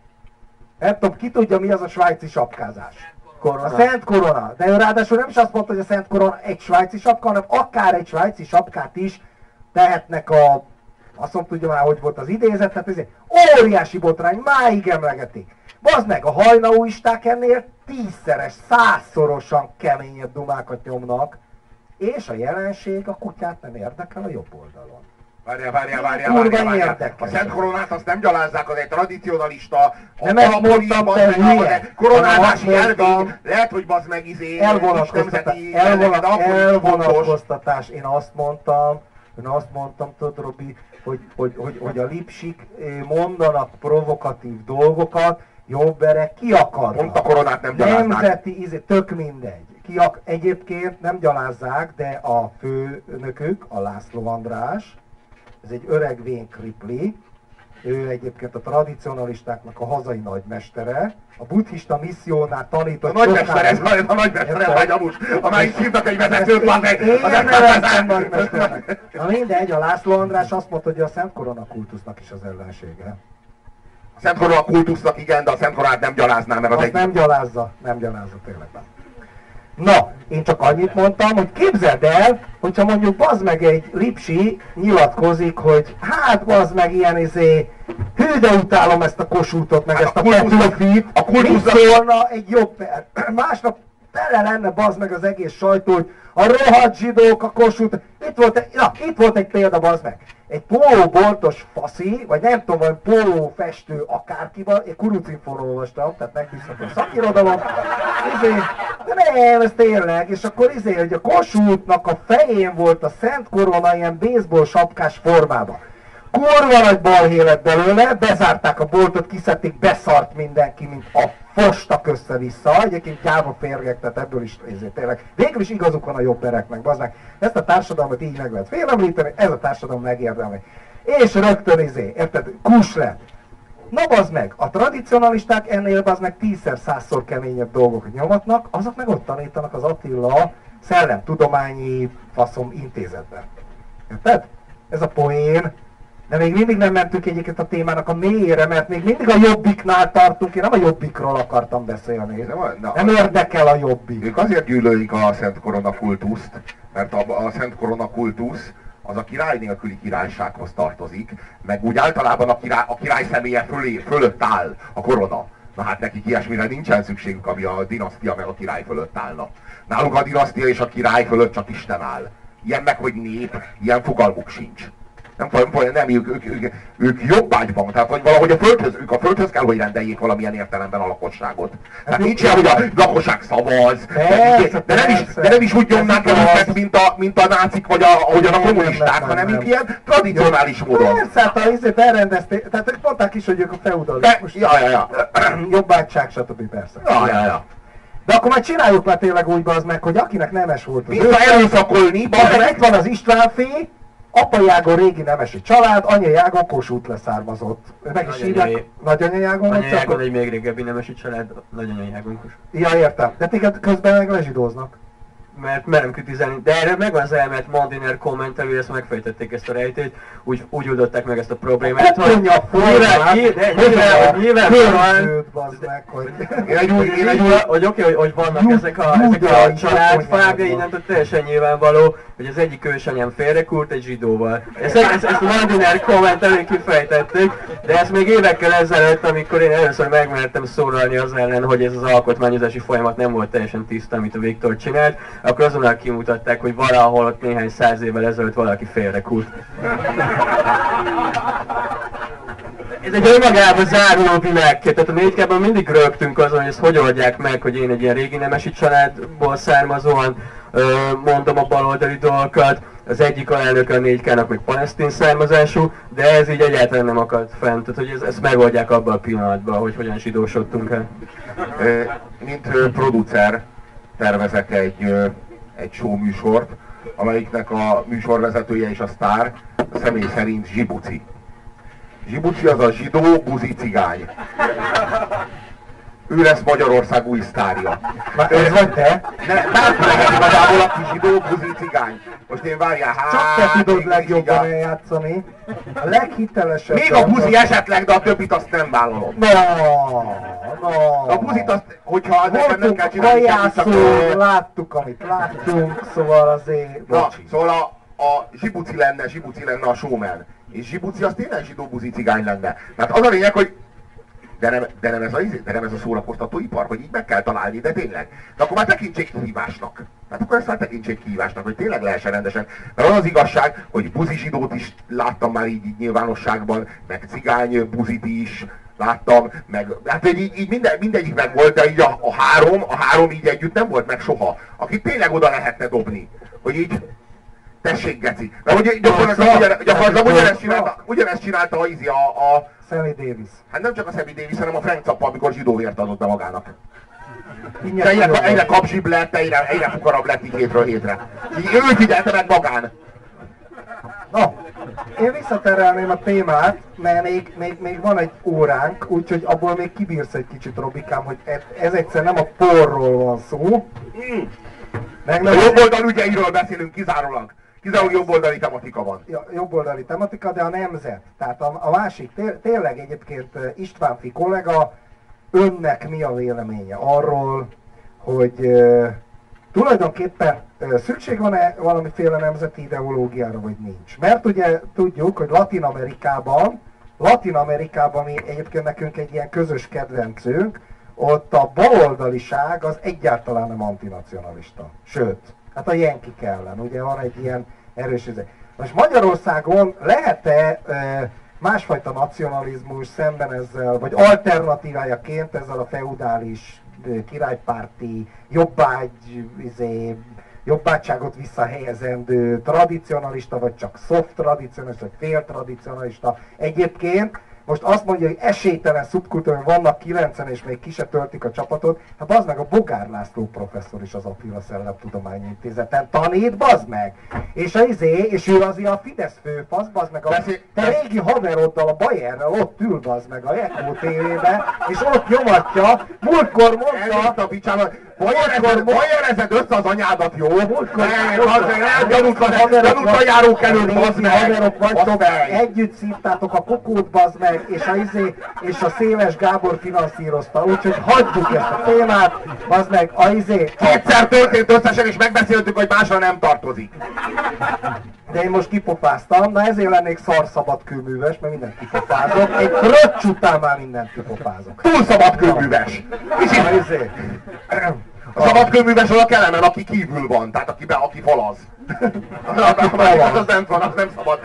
Nem tudom, ki tudja, mi az a svájci sapkázás? Korona. A Szent Korona. De ő ráadásul nem is azt mondta, hogy a Szent Korona egy svájci sapka, hanem akár egy svájci sapkát is tehetnek a... Azt mondom, tudja már, hogy volt az idézet, tehát ez egy óriási botrány, máig emlegetik. Bazd meg, a hajnauisták ennél 10-szeres, 100-szorosan keményebb dumákat nyomnak, és a jelenség a kutyát nem érdekel a jobb oldalon. Várjál. érdekes. A Szent Koronát azt nem gyalázzák, az egy tradicionalista, Nem ezt mondtam, te hülye! koronázási Hanem azt elvény. mondtam, Lehet, hogy bazd meg nemzeti jelleged, akkor is fontos. elvonatkoztatás. Én azt mondtam, tudod, Robi, hogy a lipsik mondanak provokatív dolgokat, jobberek ki akarnak. Pont a koronát nem gyaláznák. Nemzeti, tök mindegy. Egyébként nem gyalázzák, de a főnökük, a László András, ez egy öreg vén kripli, ő egyébként a tradicionalistáknak a hazai nagymestere, a buddhista misszionál tanított... A nagymestere vagy amus, amelyik hívnak egy vezetőt, van meg! Én neveztem nagymesternek. Na mindegy, a László András azt mondta, hogy a Szent Korona kultusznak is az ellensége. A Szent Korona kultusznak igen, de a Szent Koronát nem gyalázná, mert az egy... nem gyalázza tényleg nem. Na, én csak annyit mondtam, hogy képzeld el, hogyha mondjuk bazd meg egy lipsi nyilatkozik, hogy hát bazd meg ilyen hű de utálom ezt a Kossuthot, meg ezt a Petőfit, mit szólna egy jobb másnap tele lenne bazd meg az egész sajtó, hogy a rohadt zsidók, a Kossuth, itt volt egy példa bazd meg. Egy pólóboltos faszi, vagy nem tudom, vagy pólófestő akárkiban, én Kurucinfóról olvastam, tehát megbízható szakirodalom, de nem, ez tényleg, és akkor hogy a Kossuthnak a fején volt a Szent Korona ilyen baseball sapkás formában. Kurva nagy balhé lett belőle, bezárták a boltot, kiszedték, beszart mindenki, mint a fostak össze-vissza. Egyébként gyáva férgek, tehát ebből is tényleg. Végül is igazuk van a jobbereknek, bazdmeg. Ezt a társadalmat így meg lehet félemlíteni, ez a társadalom megérdemli. És rögtön érted, kus lett. Na bazd meg, a tradicionalisták ennél bazd meg 10-100-szor keményebb dolgokat nyomatnak, azok meg ott tanítanak az Attila Szellemtudományi Faszom Intézetben. Érted? Ez a poén. De még mindig nem mentünk egyébként a témának a mélyére, mert még mindig a Jobbiknál tartunk, én nem a Jobbikról akartam beszélni. Nem érdekel a Jobbik. Ők azért gyűlölik a Szent Korona kultuszt, mert a Szent Korona kultusz az a király nélküli királysághoz tartozik, meg úgy általában a király személye fölött áll a korona. Na hát nekik ilyesmire nincsen szükségük, ami a dinasztia meg a király fölött állna. Náluk a dinasztia és a király fölött csak Isten áll. Ilyen meg, hogy nép, ilyen fogalmuk sincs. Ők jobbágyban, tehát hogy valahogy ők a földhöz kell, hogy rendeljék valamilyen értelemben a lakosságot. Tehát nincs ilyen, hogy a lakosság szavaz, de nem is úgy nyomnák el őket, mint a nácik, vagy ahogyan a kommunisták, hanem ők ilyen tradicionális módon. Persze, hát elrendezték, tehát mondták is, hogy ők a feudalizmus. Jobbágyság, stb. Persze. De akkor már csináljuk már tényleg úgy bazd meg, hogy akinek nemes volt az visszaerőszakolni, itt van az Istvánfé, apajágon régi nemesi család, anyajágon Kossuth leszármazott. Meg is hívják, nagyanyajágon? Anyajágon egy még régebbi nemesi család, nagyanyajágon Kossuth. Ja, értem. De téged közben meg lezsidóznak. Mert merem kritizálni, de erre megvan az elmélet Mandiner kommentelő, ezt megfejtették ezt a rejtét, úgy oldották meg ezt a problémát, hogy hogy vannak ezek a családfák, de innentől teljesen nyilvánvaló, hogy az egyik ősanyám félrekúrt egy zsidóval. Ezt Mandiner kommentelőn kifejtették, de ezt még évekkel ezelőtt, amikor én először megmertem szólalni az ellen, hogy ez az alkotmányozási folyamat nem volt teljesen tiszta, amit a Viktor csinált, akkor azonnal kimutatták, hogy valahol ott néhány száz évvel ezelőtt valaki félrekúrt. Ez egy önmagában záruló világ, tehát a 4K-ban mindig rögtünk azon, hogy ezt hogy oldják meg, hogy én egy ilyen régi nemesi családból származóan mondom a baloldali dolgokat, az egyik alelnök a 4K-nak még palesztin származású, de ez így egyáltalán nem akadt fent, tehát hogy ezt megoldják abban a pillanatban, hogy hogyan zsidósodtunk el. Mint producer tervezek egy show műsort, amelyiknek a műsorvezetője és a sztár személy szerint Zsibuci. Zsibuci az a zsidó buzi cigány. Ő lesz Magyarország új sztárja. Ez vagy te? Bárki lehet igazából, aki zsidó buzi cigány. Most én várjál, csak te tudod legjobban eljátszani. A leghitelesebb... Még a buzi esetleg, de a többit azt nem vállalom. A buzit azt, hogyha nekem nem kell csinálni, láttuk, amit láttunk, szóval azért... Na, szóval a Zsibuci lenne a showman. És Zsibuci az tényleg zsidó buzi cigány lenne. Mert az a lényeg, hogy de nem ez a szórakoztatóipar, hogy így meg kell találni, de tényleg. De akkor már tekintsék kihívásnak. Hát akkor ezt már tekintsék kihívásnak, hogy tényleg lehessen rendesen. Mert az igazság, hogy buzizsidót is láttam már így nyilvánosságban, meg cigány buzit is láttam, meg hát így mindegyik meg volt, de így a három így együtt nem volt meg soha. Akit tényleg oda lehetne dobni. Hogy így tessék, geci. Mert hogy gyakorlatilag ugyanezt csinálta a Sammy Davis. Hát nem csak a Sammy Davis, hanem a Frank Zappa, amikor zsidóvért adott be magának. Egyre kapzsibb lett, egyre fukarabb lett így hétről hétre. Ő figyelte meg magán. Na, én visszaterelném a témát, mert még van egy óránk, úgyhogy abból még kibírsz egy kicsit, Robikám, hogy ez egyszer nem a porról van szó. A jobboldal ügyeiről beszélünk kizárólag. Kizárólag jobboldali tematika van. Jobboldali tematika, de a nemzet. Tehát a másik, tényleg egyébként Istvánfi kollega, önnek mi a véleménye arról, hogy tulajdonképpen szükség van-e valamiféle nemzeti ideológiára, vagy nincs? Mert ugye tudjuk, hogy Latin-Amerikában mi egyébként nekünk egy ilyen közös kedvencünk, ott a baloldaliság az egyáltalán nem antinacionalista. Sőt, hát a jenkik ellen, ugye van egy ilyen erős izé. Most Magyarországon lehet-e másfajta nacionalizmus szemben ezzel, vagy alternatívájaként ezzel a feudális királypárti jobbágyságot visszahelyezendő tradicionalista, vagy csak soft tradicionalista, vagy fél tradicionalista. Egyébként most azt mondja, hogy esélytelen szubkultúrán vannak 9-en és még ki se töltik a csapatot, hát bazd meg a Bogár László professzor is az Attila Szellemtudományi Intézeten tanít, bazd meg! És ő azért a Fidesz főfasz, bazd meg, te régi haveroddal, a Bayerrel ott ül, bazd meg, a Echo TV-be, és ott nyomatja, múltkor mondta, Bajerezed össze az anyádat, jó? Gyanútlan járók előtt, bazd meg! Haverok vagytok, együtt szívtátok a kokót, bazd meg, és a Széles Gábor finanszírozta, úgyhogy hagyjuk ezt a témát, bazd meg, Kétszer történt összesen, és megbeszéltük, hogy másra nem tartozik. De én most kipopáztam, na ezért lennék szarszabadkőműves, mert mindent kipopázok. Egy röccs után már mindent kipopázok. Túl szabadkőműves! A szabadkőműves az a Kelemen, aki kívül van, tehát aki falaz. Az nem szabad.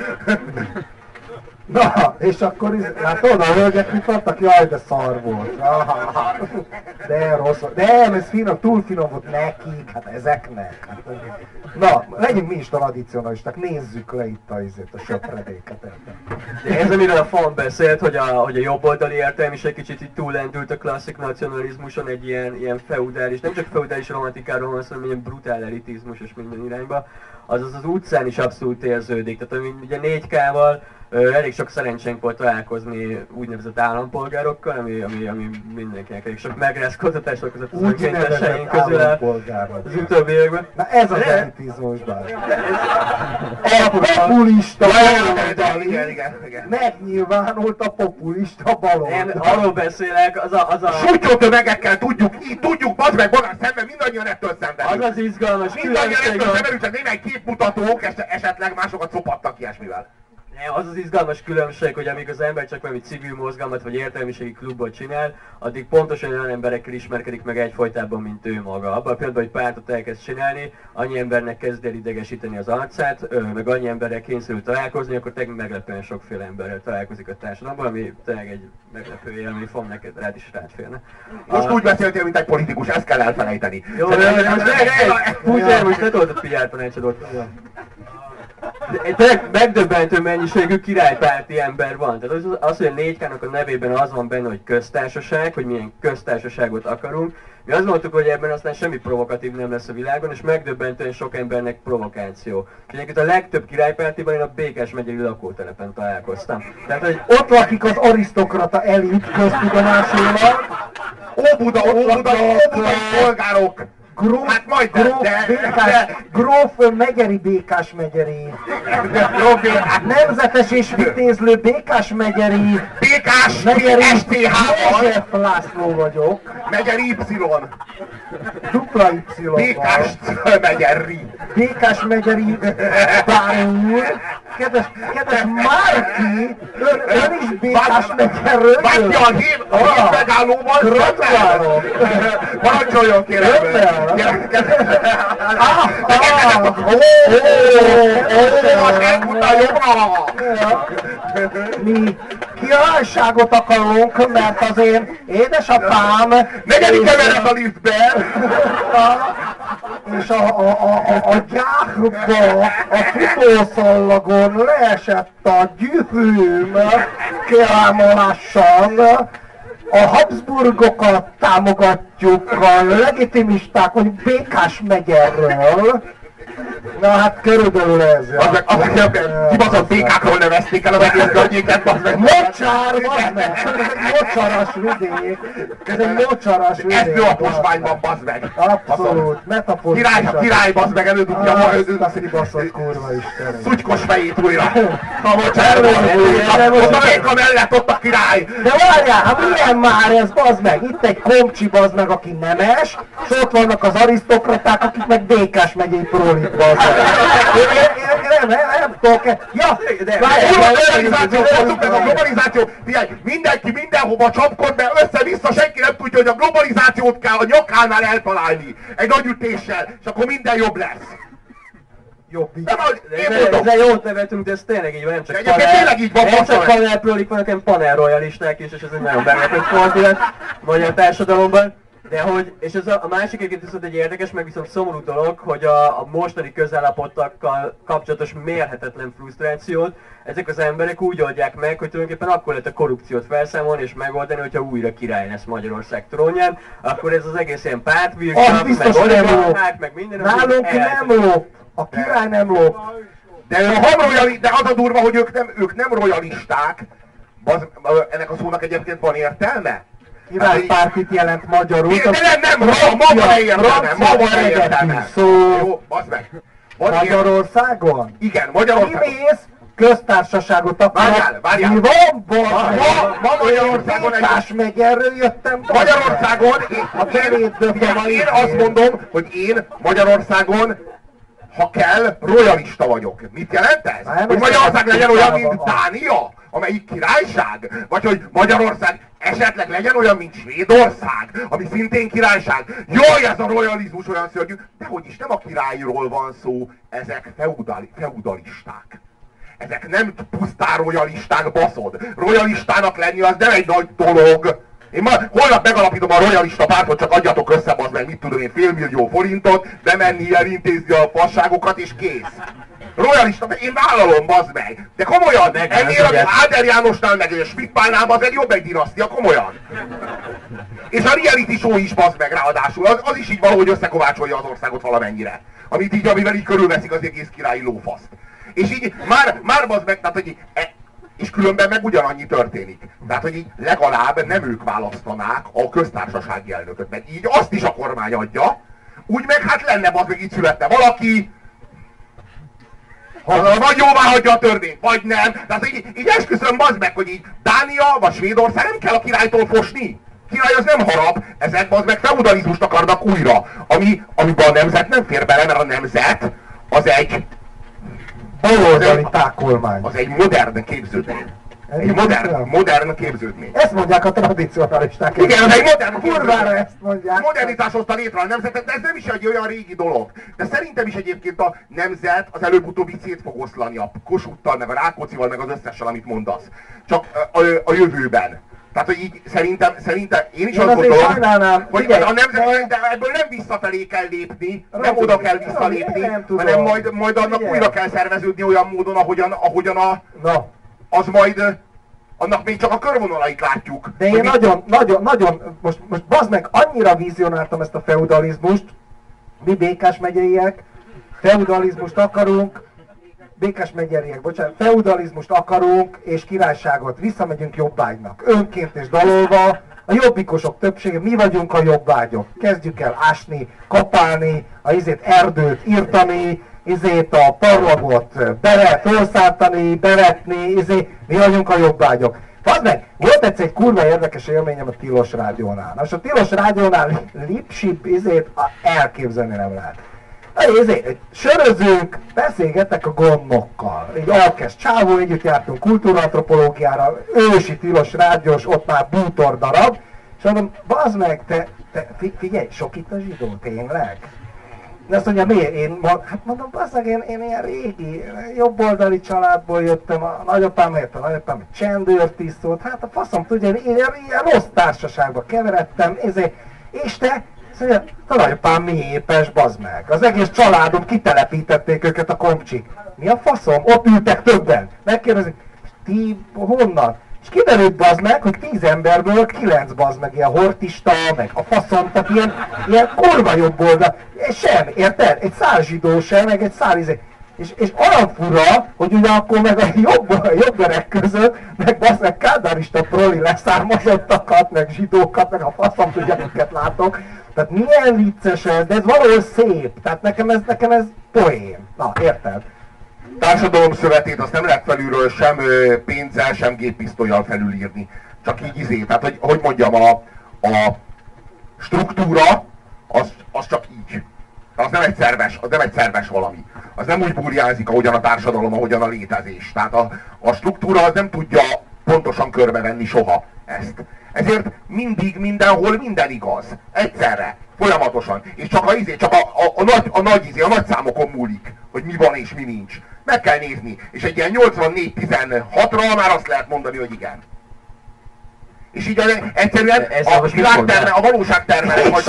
Na, és akkor látod, a hölgyek mit mondtak? Jaj, de szar volt. De rossz volt. De ez finom, túl finom volt nekik, hát ezeknek. Hát, na, legyünk mi is tradicionalisták, nézzük le itt a söpredéket. De ez, amiről a Fan beszélt, hogy a jobboldali értelmiség kicsit így túllendült a klasszik nacionalizmuson, egy ilyen feudális, nem csak feudális romantikáról van szó, hanem ilyen brutál elitizmus és minden irányba, azaz az utcán is abszolút érződik. Tehát ugye 4K-val elég sok szerencsénk volt találkozni úgynevezett állampolgárokkal, ami mindenkinek elég sok megrázkódtatás okozott az önkénteseink közül az utóbbi években. Na ez az elitizmusban. A populista baloldali megnyilvánult a populista baloldali. Én arról beszélek, az a... Sújtó tömegekkel tudjuk, bazd meg magán szemben, mindannyian ettől szenvedünk. Az az izgalmas mindannyian ettől szenvedünk, csak némely képmutatók esetleg másokat szopattak ilyesmivel. Az az izgalmas különbség, hogy amíg az ember csak valami civil mozgalmat vagy értelmiségi klubot csinál, addig pontosan olyan emberekkel ismerkedik meg egyfolytában, mint ő maga. Abban a pillanatban, hogy pártot elkezd csinálni, annyi embernek kezd el idegesíteni az arcát, meg annyi emberrel kényszerül találkozni, akkor tényleg meglepően sokféle emberrel találkozik a társadalomban, ami tényleg egy meglepő élmény, fog neked rád is rátférne. Most úgy beszéltél, mint egy politikus, ezt kell elfelejteni. Jó, most ne tudod a PR tanácsadót. Tényleg megdöbbentő mennyiségű királypárti ember van. Tehát az, hogy a 4K-nak a nevében az van benne, hogy köztársaság, hogy milyen köztársaságot akarunk. Mi azt mondtuk, hogy ebben aztán semmi provokatív nem lesz a világon, és megdöbbentően sok embernek provokáció. És egyébként a legtöbb királypártiban én a Békás megyei lakótelepen találkoztam. Tehát, hogy ott lakik az arisztokrata elit köztudomásulag. Óbuda, polgárok! Gróf Megyeri Békás megyeri. Nemzetes és vitézlő Békás megyeri. Békás STH-val. László vagyok. Megyeri Y. Dupla Y-val. Békás megyeri. Békás megyeri Bár úr. kedves Márki, ön is Békás-megyerről jön? Vágja a hív megállóban! Gratulálok! Parancsoljon, kérem! Mi királyságot akarunk, mert az én édesapám... Negyedik emelet a liftben! És a gyákba, a futószallagon leesett a gyűrűm kirámolással. A Habsburgokat támogatjuk, a legitimisták, vagy Békás-megyerről. Na hát körülbelül ez. Kibaszott békákról nevezték el az egész környéket, bazd meg! Mocsár, bazd meg! Ez egy mocsaras vidék. Ez egy mocsaras vidék. Ez nő a posványban, bazd meg! Abszolút, metaforikus. Király, bazd meg, elődugja ma Azt a kibaszott kurva Isten. szutykos fejét újra! A mocsárban! Ott a béka mellett, ott a király! De várjál, hát milyen már ez, bazd meg? Itt egy komcsi, bazd meg, aki nemes, és ott vannak az arisztokraták, akik meg Békás megyei prolit, bazd meg. Nem tudok. Ja, de A globalizáció! Figyelj, mindenki mindenhova csapkod, mert össze-vissza senki nem tudja, hogy a globalizációt kell a nyakánál eltalálni. Egy nagy ütéssel, és akkor minden jobb lesz. jobbik. Ezzel jót nevetünk, de ez tényleg így van, nem csak panel prolik, van nekem panel royalisták is, és ez egy nagyon meglepő fordulat a magyar társadalomban. De hogy, és ez a másik egyébként viszont egy érdekes, meg viszont szomorú dolog, hogy a mostani közállapotokkal kapcsolatos mérhetetlen frusztrációt ezek az emberek úgy oldják meg, hogy tulajdonképpen akkor lehet a korrupciót felszámolni és megoldani, hogyha újra király lesz Magyarország trónján, akkor ez az egész ilyen pártvirkap, meg oligarchák, meg minden... Nálunk nem lop! A király nem lop! De az a durva, hogy ők nem royalisták. Ennek a szónak egyébként van értelme? Királypártit jelent magyarul. Nem, ma van értelme. Jó, bazd meg. Magyarországon? Igen, Magyarországon. Kimész, köztársaságot akarok. Várjál. Mi van, bazd? Ma Magyarországon Békás-megyerről jöttem. Magyarországon, én azt mondom, hogy én Magyarországon, ha kell, royalista vagyok. Mit jelent ez? Hogy Magyarország legyen olyan, mint Dánia, amelyik királyság? Vagy hogy Magyarország esetleg legyen olyan, mint Svédország, ami szintén királyság? Jaj, ez a royalizmus olyan szörnyű. De hogy is, nem a királyról van szó, ezek feudalisták. Ezek nem pusztán royalisták, baszod. Royalistának lenni az nem egy nagy dolog. Én holnap megalapítom a royalista pártot, csak adjatok össze, bazd meg, mit tudom én, $500 000 forintot, bemenni elintézni a fasságokat, és kész. Royalista, én vállalom, bazd meg. De komolyan, ennél az Áder Jánosnál, meg a Schmidt-Pálnál, az egy jobb egy dinasztia, komolyan. És a reality show is, bazd meg, ráadásul, az is így valahogy összekovácsolja az országot valamennyire. Amivel így körülveszik az egész királyi lófaszt. És így már bazd meg, tehát hogy és különben meg ugyanannyi történik. Tehát, hogy így legalább nem ők választanák a köztársasági elnököt, mert így azt is a kormány adja, úgy meg hát lenne, az meg így születne valaki, vagy jóvá hagyja a törvényt, vagy nem. Tehát így esküszöm, bazd meg, hogy így Dánia vagy Svédország nem kell a királytól fosni. Király az nem harap, ezek bazd meg feudalizmust akarnak újra, amiben a nemzet nem fér bele, mert a nemzet az egy baloldali tákolmány. Az egy modern képződmény. Egy modern képződmény. Ezt mondják a tradicionalisták. Igen, ez egy modern kurvára ezt mondják. Modernitás hozta létre a nemzetet, de ez nem is egy olyan régi dolog. De szerintem is egyébként a nemzet az előbb-utóbb szét fog oszlani a Kossuthtal, meg a Rákóczival, meg az összessel, amit mondasz. Csak a jövőben. Tehát, hogy így szerintem én is azt gondolom, hogy a nemzet, de ebből nem visszafelé kell lépni, nem oda kell visszalépni, hanem majd annak újra kell szerveződni olyan módon, ahogyan az majd, annak még csak a körvonalait látjuk. De én nagyon, most bazd meg, annyira vizionáltam ezt a feudalizmust, mi Békás megyeiek, feudalizmust akarunk, feudalizmust akarunk, és királyságot, visszamegyünk jobbágynak. Önként és dalolva, a jobbikosok többsége, mi vagyunk a jobbágyok. Kezdjük el ásni, kapálni, erdőt írtani, a parlagot felszálltani, bevetni, mi vagyunk a jobbágyok. Bazd meg, volt egyszer egy kurva érdekes élményem a Tilos Rádiónál. Most a Tilos Rádiónál lipsip elképzelni nem lehet. Sörözünk, beszélgetek a gondokkal. Így elkezd csávó, együtt jártunk kultúraantropológiára, ősi tilos rádiós, ott már bútor darab, és mondom, bazd meg, te figyelj, sok itt a zsidó, tényleg? De azt mondja, miért? Hát mondom, bazd meg, én ilyen régi, jobboldali családból jöttem, a nagyapám csendőrtiszt volt, hát a faszom tudja, én ilyen rossz társaságba keveredtem, és te? Azt mondja, a nagyapám miépes, bazd meg. Az egész családom, kitelepítették őket a komcsik. Mi a faszom? Ott ültek többen. Megkérdezik, ti honnan? És kiderült, bazd meg, hogy 10 emberből 9 bazd meg ilyen hortista, meg a faszom, tehát ilyen kurva jobb oldal. És sem, érted? Egy 100 zsidó sem, meg egy 100 és olyan fura, hogy ugye akkor meg a jobberek között, meg bazd meg kádárista proli leszármazottakat, meg zsidókat, meg a faszom tudja, akiket látok. Tehát milyen vicces ez, de ez valahol szép. Tehát nekem ez poén. Na, érted? Társadalomszövetét azt nem lehet felülről sem pénzzel, sem géppisztollyal felülírni. Csak így tehát hogy mondjam, a struktúra az csak így. Az nem egy szerves valami. Az nem úgy burjánzik, ahogyan a társadalom, ahogyan a létezés. Tehát a struktúra az nem tudja pontosan körbevenni soha ezt. Ezért mindig, mindenhol minden igaz. Egyszerre. Folyamatosan. És csak a nagy számokon múlik, hogy mi van és mi nincs. Meg kell nézni. És egy ilyen 84-16-ra már azt lehet mondani, hogy igen. És így egyszerűen a valóság termel egyfajta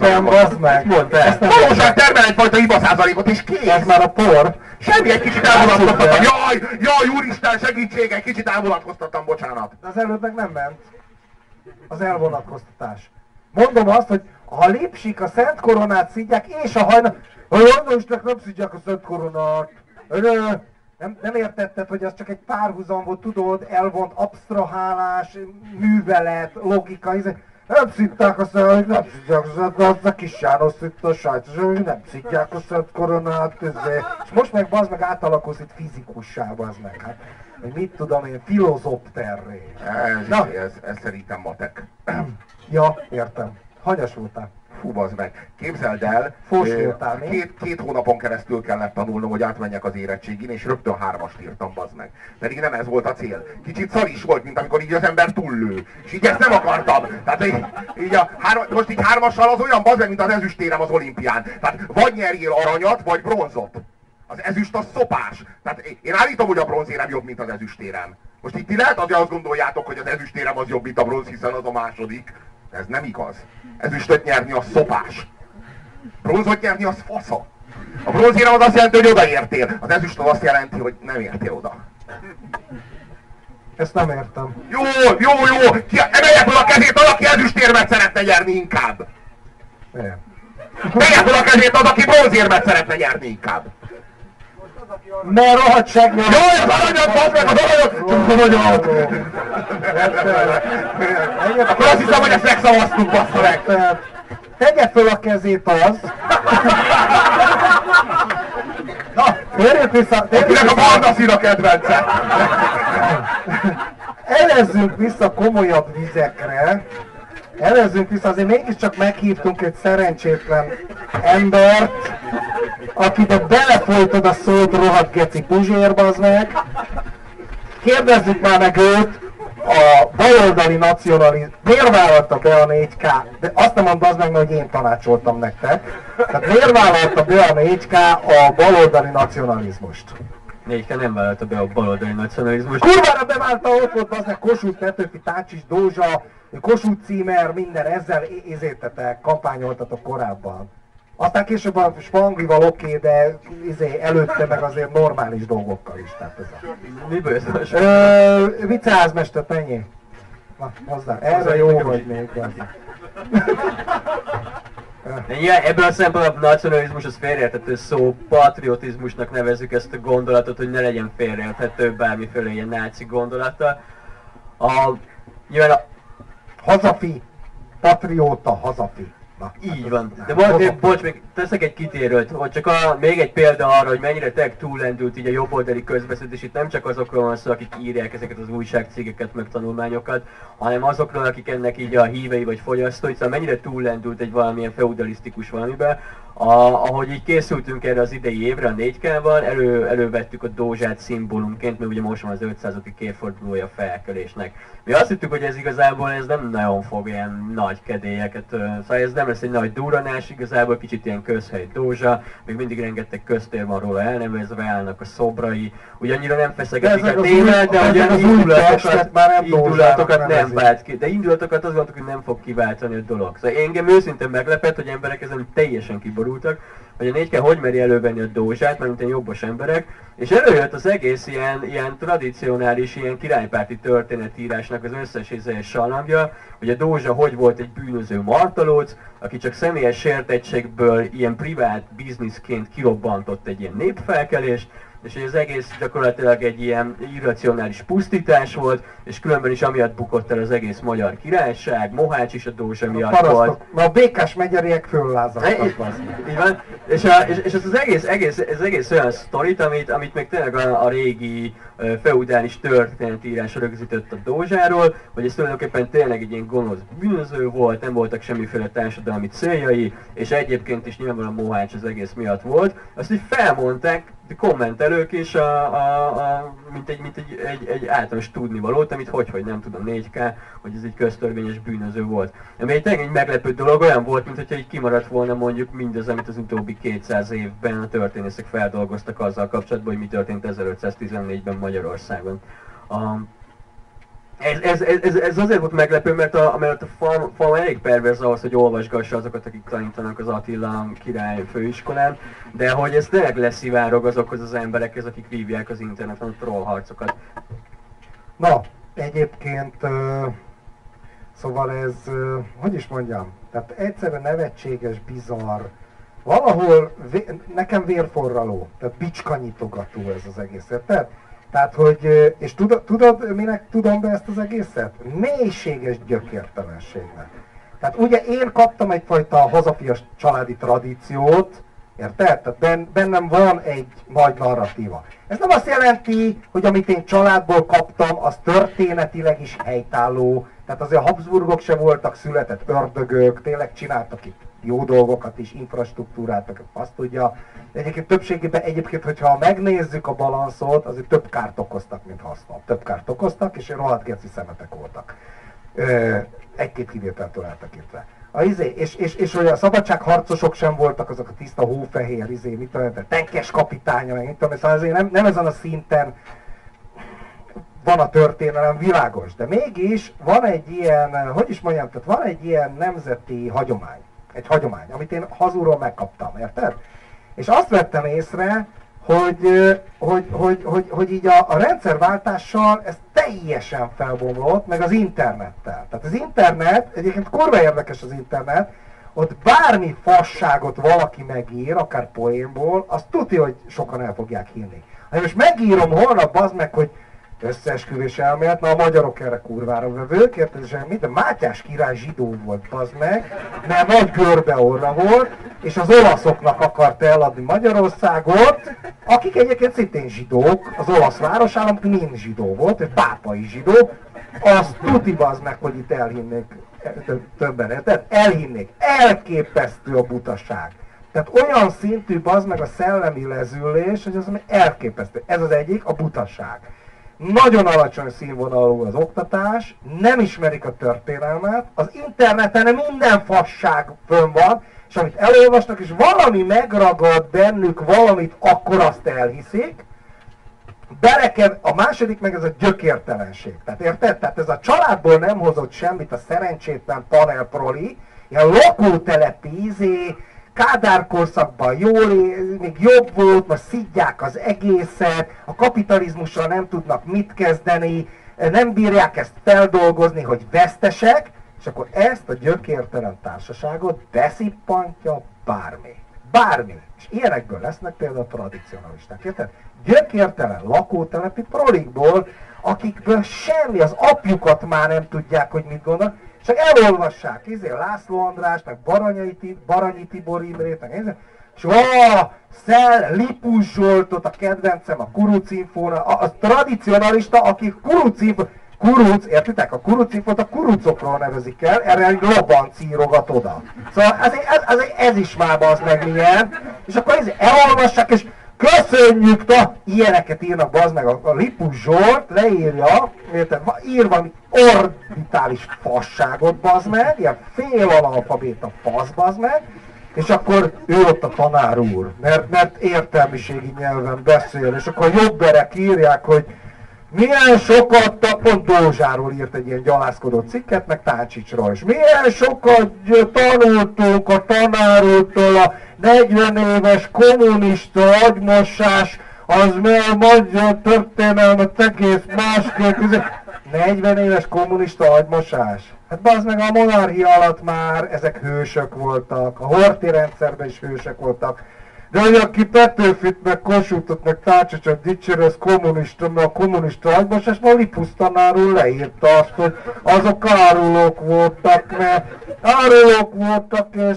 hibaszázalékot, és kész. Ez már a por. Semmi, egy kicsit elvonatkoztattam. Jaj, úristen, segítség, egy kicsit elvonatkoztattam, bocsánat. De az előbb meg nem ment. Az elvonatkoztatás. Mondom azt, hogy ha Lipsik a Szent Koronát szidják, és a hajnal... Hajnalosnak nem szidják a Szent Koronát. Nem értetted, hogy az csak egy párhuzam volt, tudod, elvont absztrahálás, művelet, logika, nem szidták a Szent, nem szidják az a kis János szitta a sajtos, nem szidják a Szent Koronát, és most meg bazd meg átalakulsz itt fizikussá, bazd meg, hát, hogy mit tudom én, filozopterré. Ez szerintem matek. Ja, értem. Hanyas voltál? Fú, bazd meg. Képzeld el, két hónapon keresztül kellett tanulnom, hogy átmenjek az érettségin, és rögtön 3-ast írtam, bazd meg. Pedig nem ez volt a cél. Kicsit szar is volt, mint amikor így az ember túllő. És így ezt nem akartam. Tehát most így 3-assal az olyan, bazd meg, mint az ezüstérem az olimpián. Tehát vagy nyerjél aranyat, vagy bronzot. Az ezüst az szopás. Tehát én állítom, hogy a bronzérem jobb, mint az ezüstérem. Most itt ti lehet, hogy azt gondoljátok, hogy az ezüstérem az jobb, mint a bronz, hiszen az a második. Ez nem igaz. Ezüstöt nyerni az szopás. Bronzot nyerni az fasza. A bronzérem az azt jelenti, hogy odaértél. Az ezüst az azt jelenti, hogy nem értél oda. Ezt nem értem. Jó! Emelje fel a kezét az, aki ezüstérmet szeretne nyerni inkább. Emelje fel a kezét az, aki bronzérmet szeretne nyerni inkább. Ne rohadt segnél! Jaj, az aranyat, bazd meg, az aranyat! Akkor azt hiszem, hogy ezt megszavaztuk, bassza meg! Tegye föl a kezét az! Na, térjünk vissza! Akinek a barna szín a kedvence! Elezzünk vissza komolyabb vizekre. Elezzünk vissza, azért mégiscsak meghívtunk egy szerencsétlen embert, akibe belefolytod a szót, rohadt geci Puzsér, bazd meg. Kérdezzük már meg őt, a baloldali nacionalizmus, miért vállalta be a 4K? De azt nem mondd, az meg, hogy én tanácsoltam nektek. Tehát miért vállalta be a 4K a baloldali nacionalizmust? 4K nem vállalta be a baloldali nacionalizmust. Kurvára beválta, ott volt az meg Kossuth, Petőfi, Tácsis, Dózsa, Kossuth címer, minden ezzel ézétetek, kampányoltatok korábban. Aztán később a Spanglival oké, de előtte meg azért normális dolgokkal is. Tehát ez a... Miből ez most? Viceházmester, mennyi? Na, hozzá. Erre jó vagy még. Ebből a szempontból a nacionalizmus az félreérthető szó, patriotizmusnak nevezzük ezt a gondolatot, hogy ne legyen félreérthető bármiféle ilyen náci gondolata. Nyilván hazafi, patrióta, hazafi. Na, így van. De bocs, még teszek egy kitérőt, hogy csak még egy példa arra, hogy mennyire tényleg túllendült így a jobboldali közbeszéd, és itt nem csak azokról van szó, akik írják ezeket az újságcikkeket, meg tanulmányokat, hanem azokról, akik ennek így a hívei vagy fogyasztói, szóval mennyire túllendült egy valamilyen feudalisztikus valamibe, ahogy így készültünk erre az idei évre a 4K-val, elővettük a Dózsát szimbólumként, mert ugye most van az 500. évfordulója felkelésnek. Mi azt hittük, hogy ez igazából ez nem nagyon fog ilyen nagy kedélyeket, szóval ez nem lesz egy nagy durranás, igazából kicsit ilyen közhely Dózsa, még mindig rengeteg köztér van róla elnevezve, állnak a szobrai, ugye annyira nem feszegetik a témát, de ugye indulatokat nem vált ki, de indulatokat azt gondoltuk, hogy nem fog kiváltani a dolog. Szóval engem őszintén meglepett, hogy emberek ezen teljesen kiborultak, hogy a 4K hogy meri elővenni a Dózsát, mert mint ilyen jobbos emberek, és előjött az egész ilyen tradicionális, ilyen királypárti történetírásnak az összes és sallamja, hogy a Dózsa hogy volt egy bűnöző martalóc, aki csak személyes sértettségből ilyen privát bizniszként kirobbantott egy ilyen népfelkelést, és hogy az egész gyakorlatilag egy ilyen irracionális pusztítás volt, és különben is amiatt bukott el az egész magyar királyság, Mohács is a Dózsa miatt volt. Na a békás megyeriek föllázadtak. Így van, és ez az egész olyan sztorit, amit még tényleg a régi feudális történetírás rögzített a Dózsáról, hogy ez tulajdonképpen tényleg egy ilyen gonosz bűnöző volt, nem voltak semmiféle társadalmi céljai, és egyébként is nyilvánvalóan Mohács az egész miatt volt. Azt így felmondták kommentelők is, mint egy általános tudnivalót, amit hogy nem tudom, 4K, hogy ez egy köztörvényes bűnöző volt. Ami egy meglepő dolog, olyan volt, mintha így kimaradt volna mondjuk mindaz, amit az utóbbi 200 évben a történészek feldolgoztak azzal kapcsolatban, hogy mi történt 1514-ben Magyarországon. Ez azért volt meglepő, mert a fal elég perverz ahhoz, hogy olvasgassa azokat, akik tanítanak az Attila király főiskolán, de hogy ez tényleg leszivárog azokhoz az emberekhez, akik vívják az interneten a trollharcokat. Na, egyébként, szóval ez, hogy is mondjam, tehát egyszerűen nevetséges, bizarr, valahol nekem vérforraló, tehát bicskanyitogató ez az egész, érted? Tehát, hogy, és tudod, minek tudom be ezt az egészet? Mélységes gyökértelenségnek. Tehát ugye én kaptam egyfajta hazafias családi tradíciót, érted? Tehát bennem van egy nagy narratíva. Ez nem azt jelenti, hogy amit én családból kaptam, az történetileg is helytálló. Tehát azért a Habsburgok se voltak született ördögök, tényleg csináltak itt jó dolgokat is, infrastruktúrát, azt tudja. Egyébként többségében, hogyha megnézzük a balanszot, azért több kárt okoztak, mint hasznot. Több kárt okoztak, és rohadt geci szemetek voltak. Egy-két kivételtől eltekintve. És hogy a szabadságharcosok sem voltak azok a tiszta hófehér, mit tudom, tenkes kapitánya, meg mit tudom, szóval azért nem ezen a szinten van a történelem világos, de mégis van egy ilyen, hogy is mondjam, tehát van egy ilyen nemzeti hagyomány. Egy hagyomány, amit én hazulról megkaptam, érted? És azt vettem észre, hogy így a rendszerváltással ez teljesen felbomlott, meg az internettel. Tehát az internet, egyébként kurva érdekes az internet, ott bármi fasságot valaki megír, akár poénból, azt tudja, hogy sokan el fogják hinni. Ha most megírom holnap, bazd meg, hogy összeesküvés elmélet, na a magyarok erre kurvára vevők, érted, és minden Mátyás király zsidó volt, bazd meg, mert nagy görbeorra volt, és az olaszoknak akarta eladni Magyarországot, akik egyébként szintén zsidók, az olasz városállam mind zsidó volt, egy pápai zsidó, azt tuti, bazd meg, hogy itt elhinnék többen, érted? Elhinnék, elképesztő a butaság. Tehát olyan szintű, bazd meg, a szellemi lezülés, hogy az elképesztő. Ez az egyik, a butaság. Nagyon alacsony színvonalú az oktatás, nem ismerik a történelmet, az interneten minden fasság fönn van, és amit elolvasnak, és valami megragad bennük valamit, akkor azt elhiszik. A második meg ez a gyökértelenség. Tehát érted? Tehát ez a családból nem hozott semmit a szerencsétlen panelproli, ilyen lakótelepi Kádár korszakban még jobb volt, most szidják az egészet, a kapitalizmussal nem tudnak mit kezdeni, nem bírják ezt feldolgozni, hogy vesztesek, és akkor ezt a gyökértelen társaságot beszippantja bármi. Bármi. És ilyenekből lesznek például a tradicionalisták. Érted? Gyökértelen lakótelepi prolikból, akikből semmi, az apjukat már nem tudják, hogy mit gondol, csak elolvassák, László András, meg Baranyi Tibor Imrét, meg és Lipus Zsoltot, a kedvencem, a Kurucinfóra, a tradicionalista, aki Kurucinfó, kuruc, értitek? A kurucifot a kurucokról nevezik el, erre egy labanc írogat oda. Szóval ez is már bazd meg milyen, és akkor elolvassák, és köszönjük, ilyeneket írnak bazd meg, a Lipus Zsolt leírja, érted, ír valami orbitális fasságot bazd meg, ilyen félalfabéta fasz bazd meg, és akkor ő ott a tanár úr, mert értelmiségi nyelven beszél, és akkor a jobberek írják, hogy milyen sokat, pont Dózsáról írt egy ilyen gyalászkodó cikket, meg Táncsicsról is. Milyen sokat tanultunk a tanár úrtól, a 40 éves kommunista agymosás, az mert magyar történelmet egész másképp. 40 éves kommunista agymosás? Hát bazd meg, a monarchia alatt már ezek hősök voltak, a Horthy rendszerben is hősök voltak. De hogy aki Petőfit, meg Kossuthot, meg Tácsicsot dicsér, ez kommunista, mert a kommunista agymosás, ma Lipus tanár úr leírta azt, hogy azok árulók voltak, mert árulók voltak, és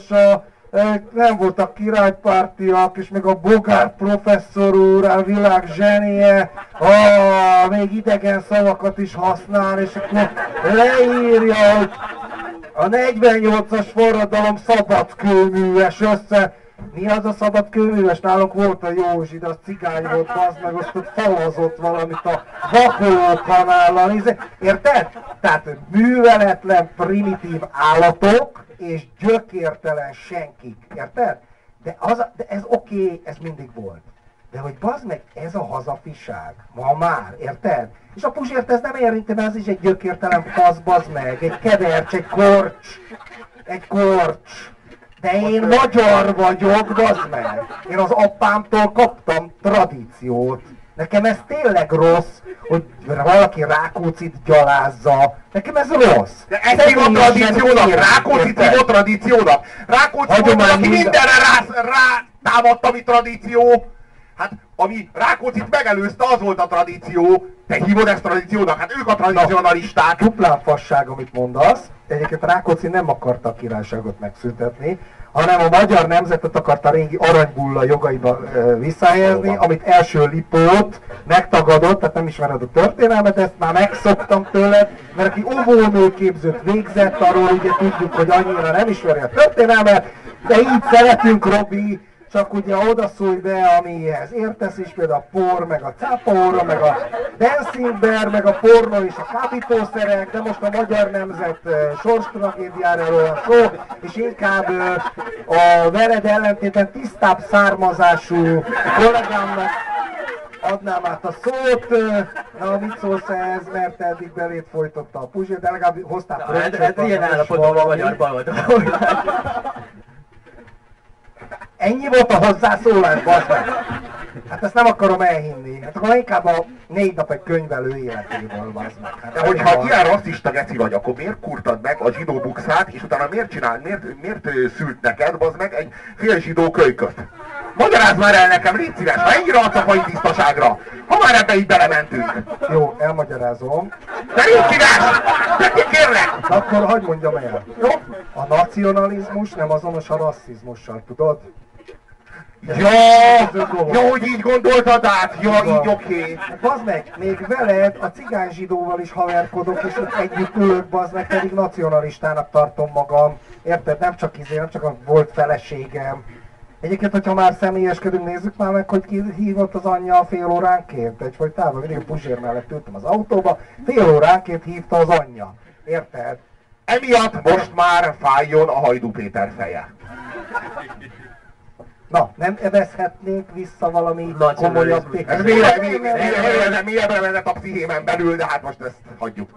nem voltak királypártiak, és meg a Bogár professzor úr, a világ zsenie, még idegen szavakat is használ, és akkor leírja, hogy a 48-as forradalom szabadkőműves össze. Mi az a szabadkőműves? Nálunk volt a Józsi, de az cigány volt, az meg azt ott falazott valamit a Vakoló kanállal. Érted? Tehát műveletlen, primitív állatok és gyökértelen senkik. Érted? De ez oké, ez mindig volt. De hogy bazd meg, ez a hazafiság. Ma már, érted? És a Puzsért ez nem érinti, mert az is egy gyökértelen fasz, bazd meg. Egy kedercs, egy korcs. Egy korcs. De én magyar vagyok, bazd meg! Én az apámtól kaptam tradíciót. Nekem ez tényleg rossz, hogy valaki Rákóczit gyalázza. Nekem ez rossz. De ez hívott tradíciónak? Rákóczit hívott tradíciónak? Rákóczi volt, aki mindenre rátámadt, ami tradíció. Hát, ami Rákóczit megelőzte, az volt a tradíció. Te hívod ezt tradíciónak? Hát ők a tradicionalisták. Duplán fasság, amit mondasz. Egyébként Rákóczi nem akarta a királyságot megszüntetni, hanem a magyar nemzetet akarta a régi aranybulla jogaiba visszahelyezni, amit első Lipót megtagadott, tehát nem ismered a történelmet, ezt már megszoktam tőled, mert aki óvónőképzőt végzett, arról ugye tudjuk, hogy annyira nem ismeri a történelmet, de így szeretünk, Robi, csak ugye odaszólj be, amihez értesz is, például a por, meg a cápaóra, meg a dancing bear, meg a pornó és a kábítószerek, de most a magyar nemzet sorstragédiáról van szó, és inkább a veled ellentétben tisztább származású kollégámnak adnám át a szót. Na, mit szólsz ehhez, mert eddig belét folytotta a Puzsér, de legalább hoztál hát ilyen állapotban a magyar baloldal. Ennyi volt a hozzászólás, bazd meg! Hát ezt nem akarom elhinni. Hát akkor inkább a 4 nap egy könyvelő életéből, bazd meg. Hát de hogyha ilyen rasszista geci vagy, akkor miért kurtad meg a zsidó bukszát, és utána miért szült neked, bazd meg, egy fél zsidó kölyköt? Magyarázd már el nekem, légy szíves, ha ennyire adsz a fai tisztaságra, ha már ebbe így belementünk. Jó, elmagyarázom. De légy szíves! De kérlek! Akkor hagyd mondjam el. Jó? A nacionalizmus nem azonos a rasszizmussal, tudod? Jó, hogy így gondoltad át, jó, így oké. Bazd meg, még veled a cigány zsidóval is haverkodok, és ott együtt ülök, bazd meg, pedig nacionalistának tartom magam. Érted? Nem csak nem csak a volt feleségem. Egyébként, hogyha már személyeskedünk, nézzük már meg, hogy ki hívott az anyja fél óránként. Egyfolytában mindig a Puzsér mellett ültem az autóba, fél óránként hívta az anyja. Érted? Emiatt most már fájjon a Hajdú Péter feje. Na, nem evezhetnénk vissza valami komolyabb Ez mélyebbre vezet a pszichémen belül, de hát most ezt hagyjuk.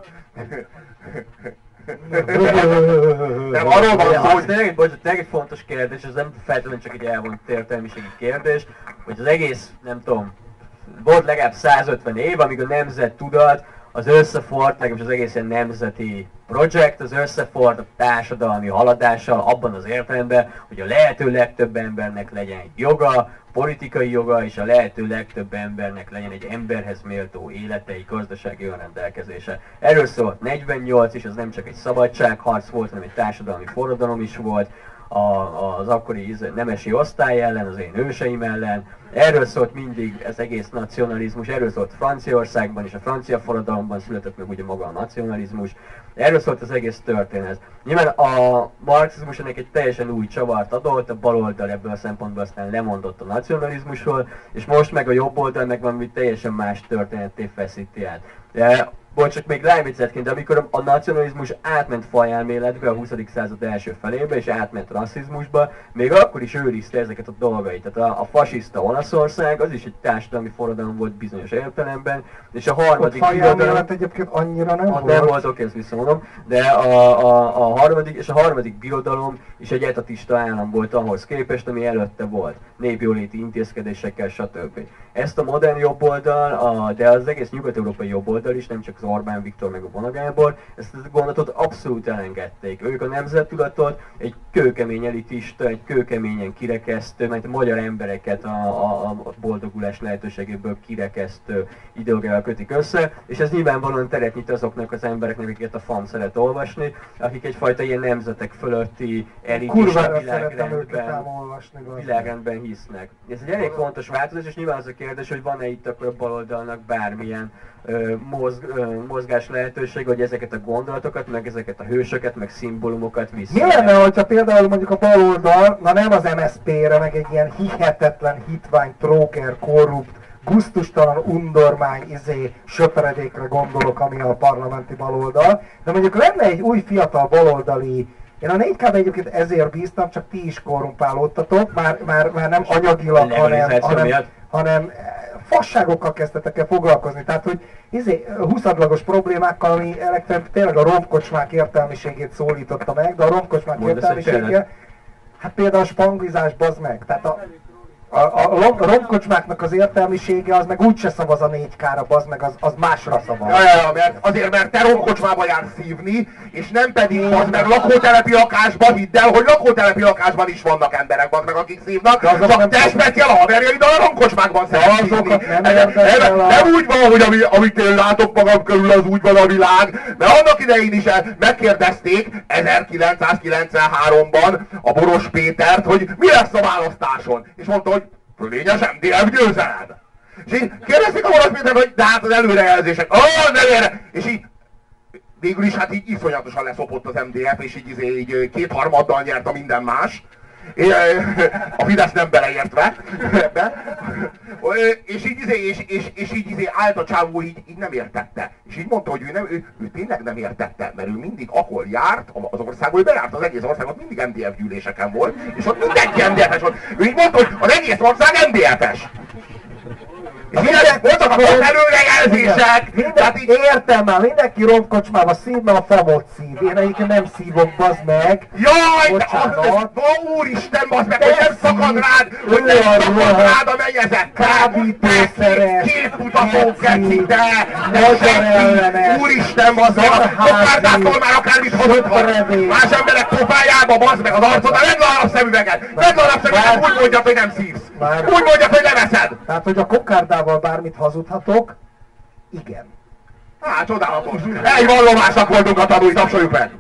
Nem, arról van szó, hogy... Tényleg egy fontos kérdés, ez nem feltétlenül csak egy elvont értelmiségi kérdés, hogy az egész, nem tudom, volt legalább 150 év, amíg a nemzet tudat, az összefort, legalábbis az egész ilyen nemzeti projekt, az összefort a társadalmi haladással abban az értelemben, hogy a lehető legtöbb embernek legyen egy joga, politikai joga, és a lehető legtöbb embernek legyen egy emberhez méltó életei, gazdasági önrendelkezése. Erről szólt 48 is, az nem csak egy szabadságharc volt, hanem egy társadalmi forradalom is volt. az akkori nemesi osztály ellen, az én őseim ellen. Erről szólt mindig az egész nacionalizmus, erről szólt Franciaországban és a francia forradalomban született meg ugye maga a nacionalizmus. Erről szólt az egész történet. Nyilván a marxizmus ennek egy teljesen új csavart adott, a baloldal ebből a szempontból aztán lemondott a nacionalizmusról, és most meg a jobb oldal meg valami teljesen más történetté feszíti át. De csak még ráviccetként, de amikor a nacionalizmus átment fajelméletbe a 20. század első felébe, és átment rasszizmusba, még akkor is őrizte ezeket a dolgait. Tehát a fasiszta Olaszország, az is egy társadalmi forradalom volt bizonyos értelemben, és a harmadik birodalom egyébként annyira nem volt. Nem volt, oké, ezt visszamondom, de a harmadik birodalom is egy etatista állam volt ahhoz képest, ami előtte volt. Népjóléti intézkedésekkel, stb. Ezt a modern jobboldal, de az egész nyugat-európai jobboldal is, nem csak az Orbán Viktor meg a Bona Gábor, ezt a gondolatot abszolút elengedték. Ők a nemzettudatot egy kőkemény elitista, egy kőkeményen kirekesztő, mert a magyar embereket a boldogulás lehetőségéből kirekesztő ideológiával kötik össze, és ez nyilvánvalóan teret nyit azoknak az embereknek, akiket a FAM szeret olvasni, akik egyfajta ilyen nemzetek fölötti elitista világrendben hisznek. Ez egy elég fontos változás, és nyilván az a kérdés, hogy van-e itt akkor a baloldalnak bármilyen mozgás lehetőség, hogy ezeket a gondolatokat, meg ezeket a hősöket, meg szimbólumokat vissza. Mi lenne, hogyha például mondjuk a baloldal, na nem az MSZP-re, meg egy ilyen hihetetlen hitvány, tróker, korrupt, gusztustalan undormány, söpredékre gondolok, ami a parlamenti baloldal, de mondjuk lenne egy új fiatal baloldali. Én a 4K-ben egyébként ezért bíztam, csak ti is korrumpálódtatok, már nem anyagilag, hanem fasságokkal kezdtetek el foglalkozni. Tehát, hogy 20-adlagos problémákkal, ami tényleg a romkocsmák értelmiségét szólította meg, de a romkocsmák értelmisége, hát például a spanglizás, bazd meg. Tehát a romkocsmáknak az értelmisége az meg úgyse szavaz a 4K-ra, bazd meg, az másra szavaz. Mert te romkocsmába jársz szívni, és nem pedig bazd meg lakótelepi lakásban, hidd el, hogy lakótelepi lakásban is vannak emberek, bazd meg, akik szívnak, csak te speciál a haverjaiddal a romkocsmákban szeretsz szívni. Nem úgy van, hogy amit én látok magam körül, az úgy van a világ, mert annak idején is megkérdezték 1993-ban a Boros Pétert, hogy mi lesz a választáson, és mondta, hogy fölényes MDF győzelem. És így kérdezték a Boros Pétert, hogy de hát az előrejelzések, és így végül is hát így iszonyatosan leszopott az MDF, és így kétharmaddal nyert a minden más. A Fidesz nem beleértve ebbe. És így állt a csávó, így nem értette. És így mondta, hogy ő tényleg nem értette, mert ő mindig ahol járt az országból, ő bejárt az egész országot, mindig MDF gyűléseken volt, és ott mindenki MDF-es volt. Ő így mondta, hogy az egész ország MDF-es. És voltak a előrejelzések! Értem már, mindenki romkocsmába szív, mert a famot szív. Én egyébként nem szívok, bazd meg. Jaj, úristen, bazd meg, hogy nem szakad rád, a mennyezet. Kábítószeres, képmutató de úristen, bazd meg, a kokárdától már akármit hazudhat. Más emberek pofájába, bazd meg az arcod, vedd le a napszemüveget, úgy mondjad, hogy nem szívsz. Úgy mondjad, hogy leveszed. Tehát, hogy a kokárdával bármit hazudhatok, igen. Csodálatos. Egy vallomásnak voltunk a tanúi, tapsoljuk meg.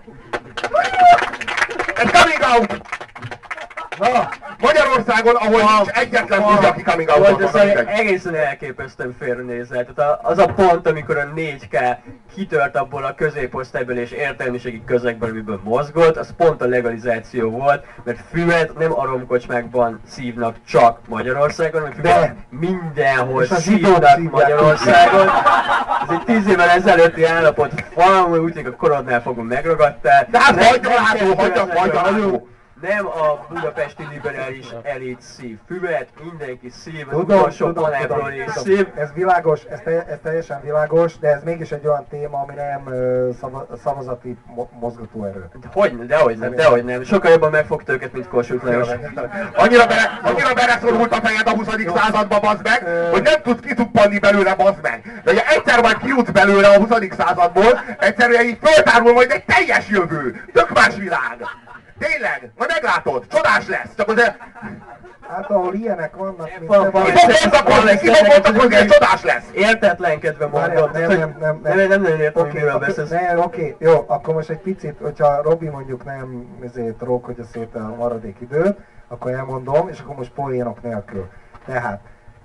Egy coming out. Magyarországon, ahol nincs egyetlen úgy, aki coming out. Egészen elképesztően félrenézel. Tehát az a pont, amikor a 4K kitört abból a középosztályből és értelmiségi közegből, amiből mozgott, az pont a legalizáció volt, mert füvet nem a romkocsmákban szívnak csak Magyarországon, hanem füvet mindenhol szívnak Magyarországon. Ez egy 10 évvel ezelőtti állapot, valami úgy, hogy a korodnál fogom megragadtál. De hát hagyjalátó! Nem a budapesti liberális elit szív füvet, mindenki szív, az utolsó panelról is szív. Ez világos, ez teljesen világos, de ez mégis egy olyan téma, ami nem szavazati mozgatóerő. Dehogy nem. Sokkal jobban megfogta őket, mint Kossuth Lajos. Annyira beleszorult a fejed a 20. századba, bazd meg, hogy nem tudsz kituppanni belőle, bazd meg. De ugye egyszer majd kijutsz belőle a 20. századból, egyszerűen így föltárul majd egy teljes jövő, tök más világ. Tényleg, majd meglátod, csodás lesz, csak azért... Hát ahol ilyenek vannak, mint hogy ez csodás lesz! Értetlenkedve mondom. Nem értem, hogy miről beszélsz. Oké, jó, akkor most egy picit, hogyha Robi mondjuk nem trókodja szét a maradék időt, akkor elmondom, és akkor most poénok nélkül. Tehát,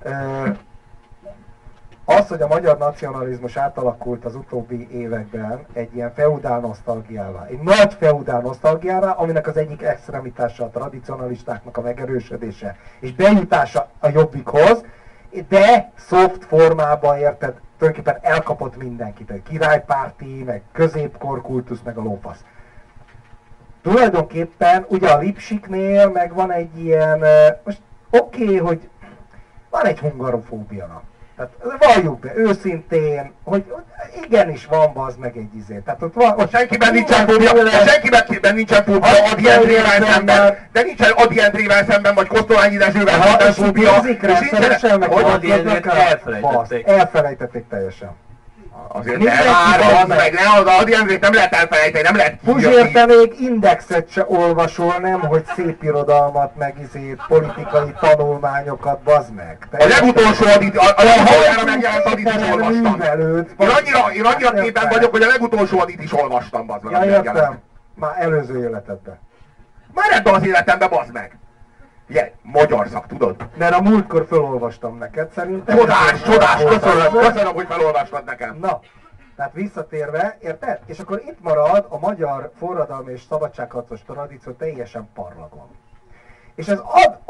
az, hogy a magyar nacionalizmus átalakult az utóbbi években egy ilyen feudál nosztalgiává, egy nagy feudál nosztalgiává, aminek az egyik extremitása a tradicionalistáknak a megerősödése és bejutása a Jobbikhoz, de soft formában, érted, tulajdonképpen elkapott mindenkit, a királypárti, meg középkorkultusz, meg a lófasz. Tulajdonképpen ugye a Lipsiknél meg van egy ilyen, most oké, hogy van egy hungarofóbia. Tehát valljuk be őszintén, hogy igenis van bazd meg egy izé. Tehát ott senkiben nincsen fóbia Ady Endrével szemben, de nincsen Ady Endrével szemben, vagy Kosztolányi Dezsővel szemben fóbia. Elfelejtették teljesen. Azért nem meg, az Ady Endrét nem lehet elfelejteni, nem lehet Puzsérte még indexet se olvasol, nem, hogy szép irodalmat, meg politikai tanulmányokat, bazd meg. A legutolsó Adit megjelent Adit is olvastam. Én annyira képben vagyok, hogy a legutolsó Adit is olvastam, bazd meg. Ja, értem. Már előző életedben. Már ebben az életemben, bazd meg. Ugye, magyar szak, tudod? Mert a múltkor felolvastam neked, szerintem. Csodás, köszönöm, hogy felolvastad nekem. Na, tehát visszatérve, érted? És akkor itt marad a magyar forradalmi és szabadságharcos tradíció teljesen parlagon. És ez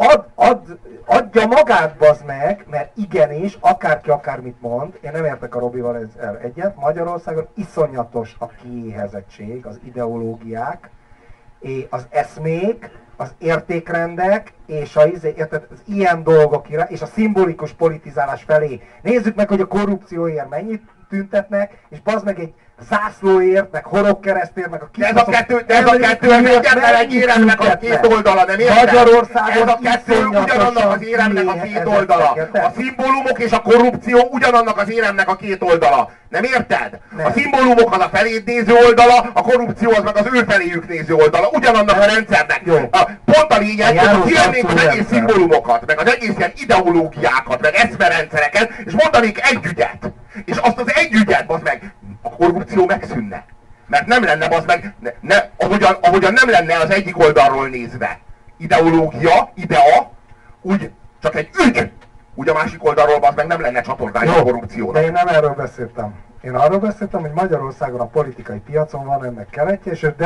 adja magát, bazd meg, mert igenis, akárki akármit mond, én nem értek a Robival egyet, Magyarországon iszonyatos a kiéhezettség, az ideológiák, az eszmék, az értékrendek, és az ilyen dolgok és a szimbolikus politizálás felé. Nézzük meg, hogy a korrupcióért mennyit tüntetnek, és bazd meg egy zászlóért, meg horogkeresztért, meg a ez a kettő egyetlen egy éremnek a két oldala, nem érted? Magyarországon ez a kettő ugyanannak az éremnek a két oldala. A szimbólumok és a korrupció ugyanannak az éremnek a két oldala. Nem érted? A szimbólumok az a feléd néző oldala, a korrupció az meg az ő feléjük néző oldala. Ugyanannak a rendszernek. Pont a lényeg, hogy kivennénk az egész szimbólumokat, meg az egész ilyen ideológiákat, meg eszmerendszereket, és mondanék egy ügyet. És azt az egy ügyet, bazd meg, a korrupció megszűnne. Mert nem lenne, bazd meg, ahogyan nem lenne az egyik oldalról nézve ideológia, idea, úgy csak egy ügy, úgy a másik oldalról, bazd meg, nem lenne csatornája a korrupciónak. De én nem erről beszéltem. Én arról beszéltem, hogy Magyarországon a politikai piacon van ennek keletje, és ő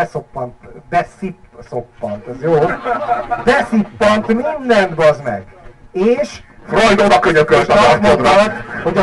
beszippant, ez jó? Beszippant mindent, bazd meg. És Freud oda könyökölt az arcodra. Hogy a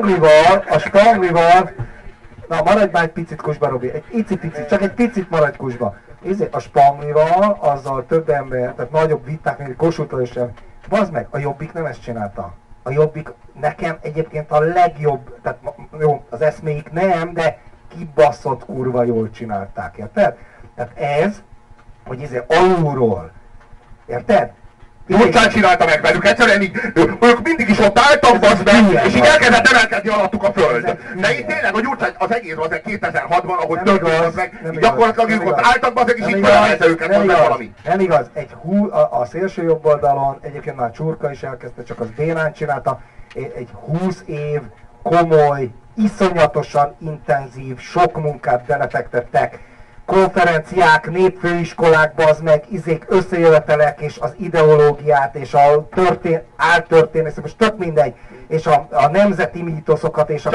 spanglival, na maradj már egy picit kusba, Robi, egy icipicit, csak egy picit maradj kusba. A spanglival, azzal több ember, tehát nagyobb viták, mint Kossuth is, bazd meg, a Jobbik nem ezt csinálta. A Jobbik nekem egyébként a legjobb, tehát jó, az eszméik nem, de kibaszott kurva jól csinálták, érted? Tehát ez, hogy alulról, érted? Gyurcsány csinálta meg velük, egyszerűen így, ők mindig is ott álltak, bazd meg, és így elkezdett emelkedni alattuk a föld. De itt tényleg a Gyurcsány az egész az 2006-ban, ahogy történt az meg, gyakorlatilag ők ott álltak, bazd meg, és így felemelte őket, az meg valami. Nem igaz, a szélső jobb oldalon, egyébként már Csurka is elkezdte, csak az bénán csinálta, egy 20 év komoly, iszonyatosan intenzív, sok munkát belefektettek, konferenciák, népfőiskolák, bazd meg, összejövetelek, és az ideológiát, és a áltörténet, most tök mindegy, és a nemzeti mítoszokat, és a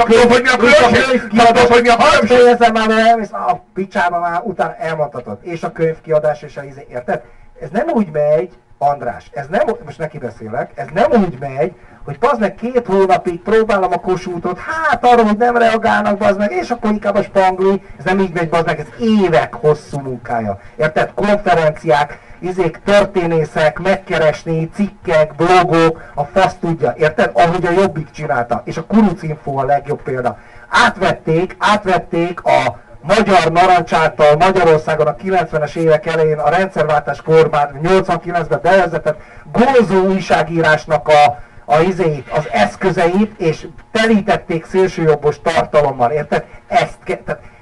a picsába már utána elmondhatod, és a könyvkiadás, és érted? Ez nem úgy megy, András, ez nem, most neki beszélek, ez nem úgy megy, hogy bazd meg 2 hónapig próbálom a Kossuthot, hát arra, hogy nem reagálnak, bazd meg, és akkor inkább a spangli, ez nem így megy, bazd meg, ez évek hosszú munkája. Érted? Konferenciák, történészek, megkeresni, cikkek, blogok, a fasz tudja, érted? Ahogy a Jobbik csinálta, és a Kurucinfo a legjobb példa. Átvették a magyar narancs által Magyarországon a 90-es évek elején a rendszerváltás kormány 89-ben bevezetett gózó újságírásnak az eszközeit, és telítették szélsőjobbos tartalommal, érted? Ez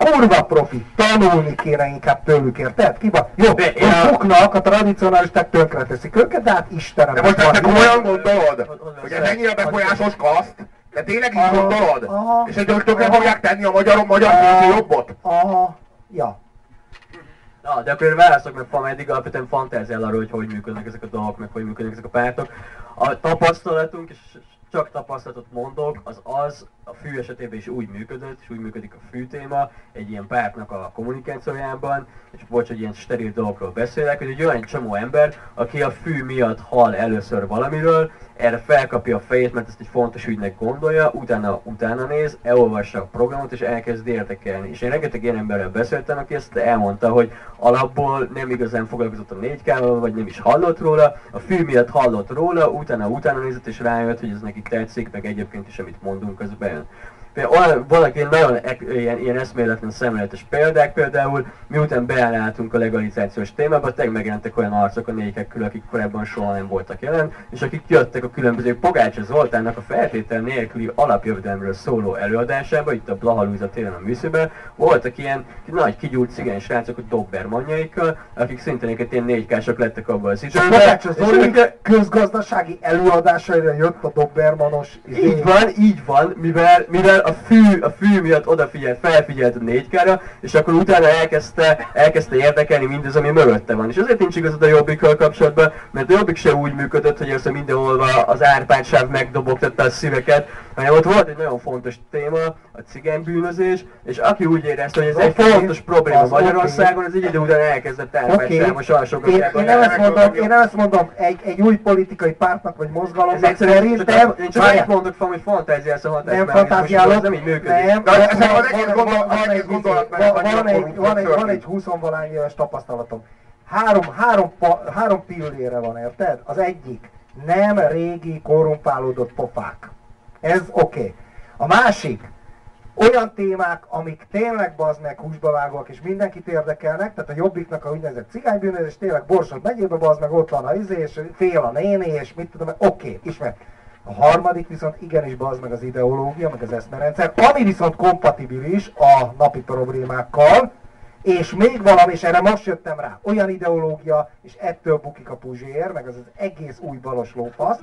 kurva profi, tanulni kéne inkább tőlük, érted? Jó, buknak, a tradicionalisták tönkreteszik őket, de hát Istenem. De most ezt komolyan gondolod? Hogy ez ennyire befolyásos kaszt? De tényleg így gondolod? És hogy tökre fogják tenni a magyar jobbot? Aha, ja. Na, de akkor válaszok meg, eddig alapvetően fantáziál arról, hogy működnek ezek a dolgok, meg hogy működnek ezek a pártok. A tapasztalatunk, és csak tapasztalatot mondok, az a fű esetében is úgy működött, és úgy működik a fű téma egy ilyen pártnak a kommunikációjában, és bocs, hogy ilyen steril dolgokról beszélek, hogy egy olyan csomó ember, aki a fű miatt hall először valamiről, erre felkapja a fejét, mert ezt egy fontos ügynek gondolja, utána néz, elolvassa a programot és elkezd érdekelni. És én rengeteg ilyen emberrel beszéltem, aki ezt elmondta, hogy alapból nem igazán foglalkozott a 4K-val, vagy nem is hallott róla, a fű miatt hallott róla, utána nézett és rájött, hogy ez neki tetszik, meg egyébként is amit mondunk, az bejön. Vannak nagyon ilyen eszméletlen szemléletes példák, például miután beálltunk a legalizációs témába, tényleg megjelentek olyan arcok a 4K külön, akik korábban soha nem voltak jelen, és akik jöttek a különböző Pogácsa Zoltánnak a feltétel nélküli alapjövedelemről szóló előadásába, itt a Blaha Lujza téren a műszőben, voltak ilyen nagy kigyúrt cigány srácok a dobbermanjaikkal, akik szintén ilyen 4K-sok lettek abban az időben. Pogácsa Zoli közgazdasági előadásaira jött a dobbermanos. Így van, mivel a fű miatt felfigyelt a 4K-ra, és akkor utána elkezdte érdekelni mindez, ami mögötte van. És azért nincs igazad a Jobbikkal kapcsolatban, mert a Jobbik se úgy működött, hogy azt mindenhol az Árpád-sáv megdobogtatta a szíveket, hanem ott volt egy nagyon fontos téma, a cigánybűnözés, és aki úgy érezte, hogy ez egy fontos probléma Magyarországon, az egy idő után elkezdett Árpád-sávos alsokat. Én nem ezt mondom, egy új politikai pártnak vagy mozgalomnak szerintem... Én csak egy mondok, hogy fantáziálsz a hatásmálás, nem így működik. Van egy 20-valány éves tapasztalatom. Három pillére van, érted? Az egyik, nem régi korrumpálódott pofák. Ez oké. A másik, olyan témák, amik tényleg bazd meg húsba vágóak és mindenkit érdekelnek, tehát a Jobbiknak a úgynevezett cigánybűnözés, tényleg Borsod megyébe bazd meg, ott van a és fél a néni, és mit tudom, oké, ismert. A harmadik viszont igenis bazd meg az ideológia, meg az eszmerendszer, ami viszont kompatibilis a napi problémákkal, és még valami, és erre most jöttem rá, olyan ideológia, és ettől bukik a Puzsér, meg az egész új balos lófasz.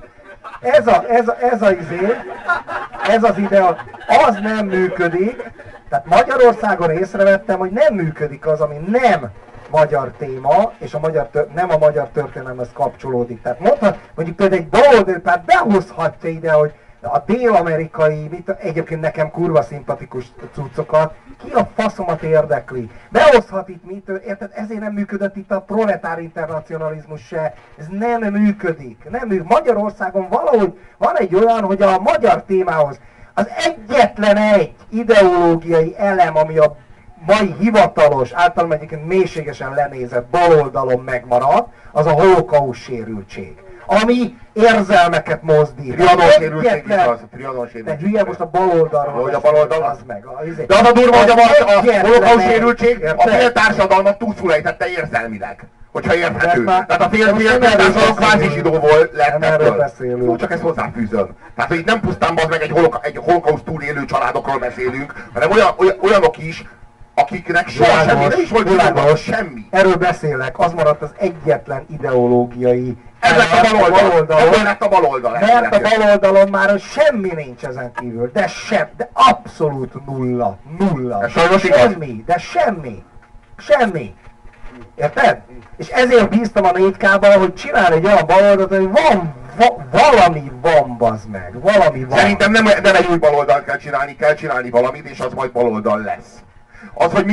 Ez az idea, az nem működik, tehát Magyarországon észrevettem, hogy nem működik az, ami nem magyar téma, és nem a magyar történelemhez kapcsolódik. Tehát mondjuk például egy baloldali párt behozhatja ide, hogy a dél-amerikai, egyébként nekem kurva szimpatikus cuccokat, ki a faszomat érdekli? Behozhat itt érted? Ezért nem működött itt a proletár internacionalizmus se. Ez nem működik. Magyarországon valahogy van egy olyan, hogy a magyar témához az egyetlen egy ideológiai elem, ami a mai hivatalos, általában egyébként mélységesen lenézett baloldalon megmaradt, az a holokauszt sérültség, ami érzelmeket mozdít. Trianon sérültség is az, Trianon sérültség. De hülye most a baloldalról. Hogy a baloldal? Az meg. De az a durva, hogy a holokauszt sérültség a fél társadalmat túlszulejtette érzelmileg. Hogyha érthető. Tehát a fél társadalom kvázi zsidó volt, lett ettől. Jó, csak ezt hozzáfűzöm. Tehát, hogy itt nem pusztán bazd meg egy holokauszt túlélő családokról beszélünk, hanem olyanok is, akiknek soha semmi, nem is volt világos, semmi. Erről beszélek, az maradt az egyetlen ideológiai. Ez lett a baloldal. Ebből lett a baloldal. Mert a baloldalon már semmi nincs ezen kívül. De abszolút nulla. Semmi, de semmi. Érted? És ezért bíztam a 4K-ban, hogy csinál egy olyan baloldalt, hogy valami van, bazd meg. Valami van. Szerintem nem egy új baloldalt kell csinálni valamit, és az majd baloldal lesz. Az, hogy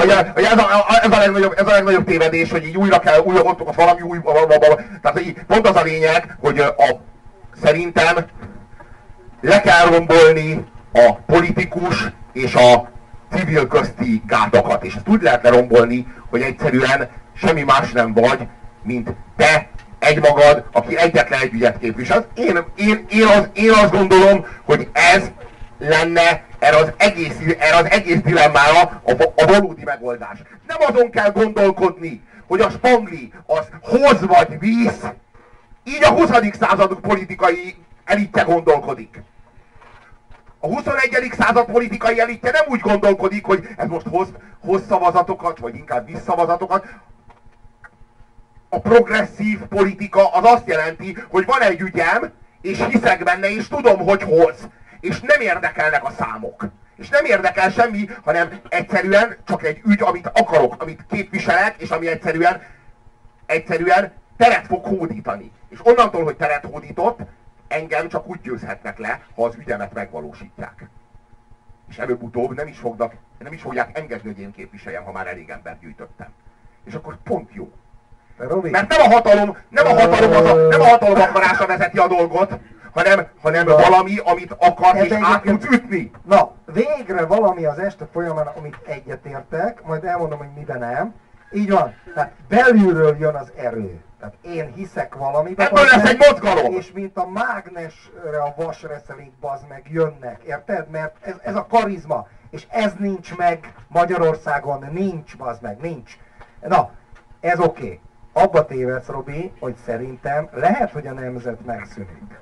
ez a legnagyobb tévedés, hogy így újra kell, ott valami új, tehát így, pont az a lényeg, hogy szerintem le kell rombolni a politikus és a civil közti gátakat, és ezt úgy lehet lerombolni, hogy egyszerűen semmi más nem vagy, mint te egymagad, aki egyetlen egy ügyet képvisel. Én azt gondolom, hogy ez lenne erre az egész dilemmára a valódi megoldás. Nem azon kell gondolkodni, hogy a spangli az hoz vagy visz, így a 20. század politikai elitje gondolkodik. A 21. század politikai elitje nem úgy gondolkodik, hogy ez most hoz szavazatokat, vagy inkább visz szavazatokat. A progresszív politika az azt jelenti, hogy van egy ügyem, és hiszek benne, és tudom, hogy hoz. És nem érdekelnek a számok. És nem érdekel semmi, hanem egyszerűen csak egy ügy, amit akarok, amit képviselek, és ami egyszerűen teret fog hódítani. És onnantól, hogy teret hódított, engem csak úgy győzhetnek le, ha az ügyemet megvalósítják. És előbb-utóbb nem is fogják engedni, hogy én képviseljem, ha már elég embert gyűjtöttem. És akkor pont jó. Mert nem a hatalom akarása vezeti a dolgot, hanem valami, amit akar és át tudsz ütni. Na, végre valami az este folyamán, amit egyetértek, majd elmondom, hogy miben nem. Így van. Tehát belülről jön az erő. Tehát én hiszek valamiben. Ebből lesz egy mozgalom! És mint a mágnesre a vasreszelék, bazd meg, jönnek. Érted? Mert ez a karizma. És ez nincs meg Magyarországon. Nincs, bazd meg, nincs. Na, ez oké. Abba tévedsz, Robi, hogy szerintem lehet, hogy a nemzet megszűnik.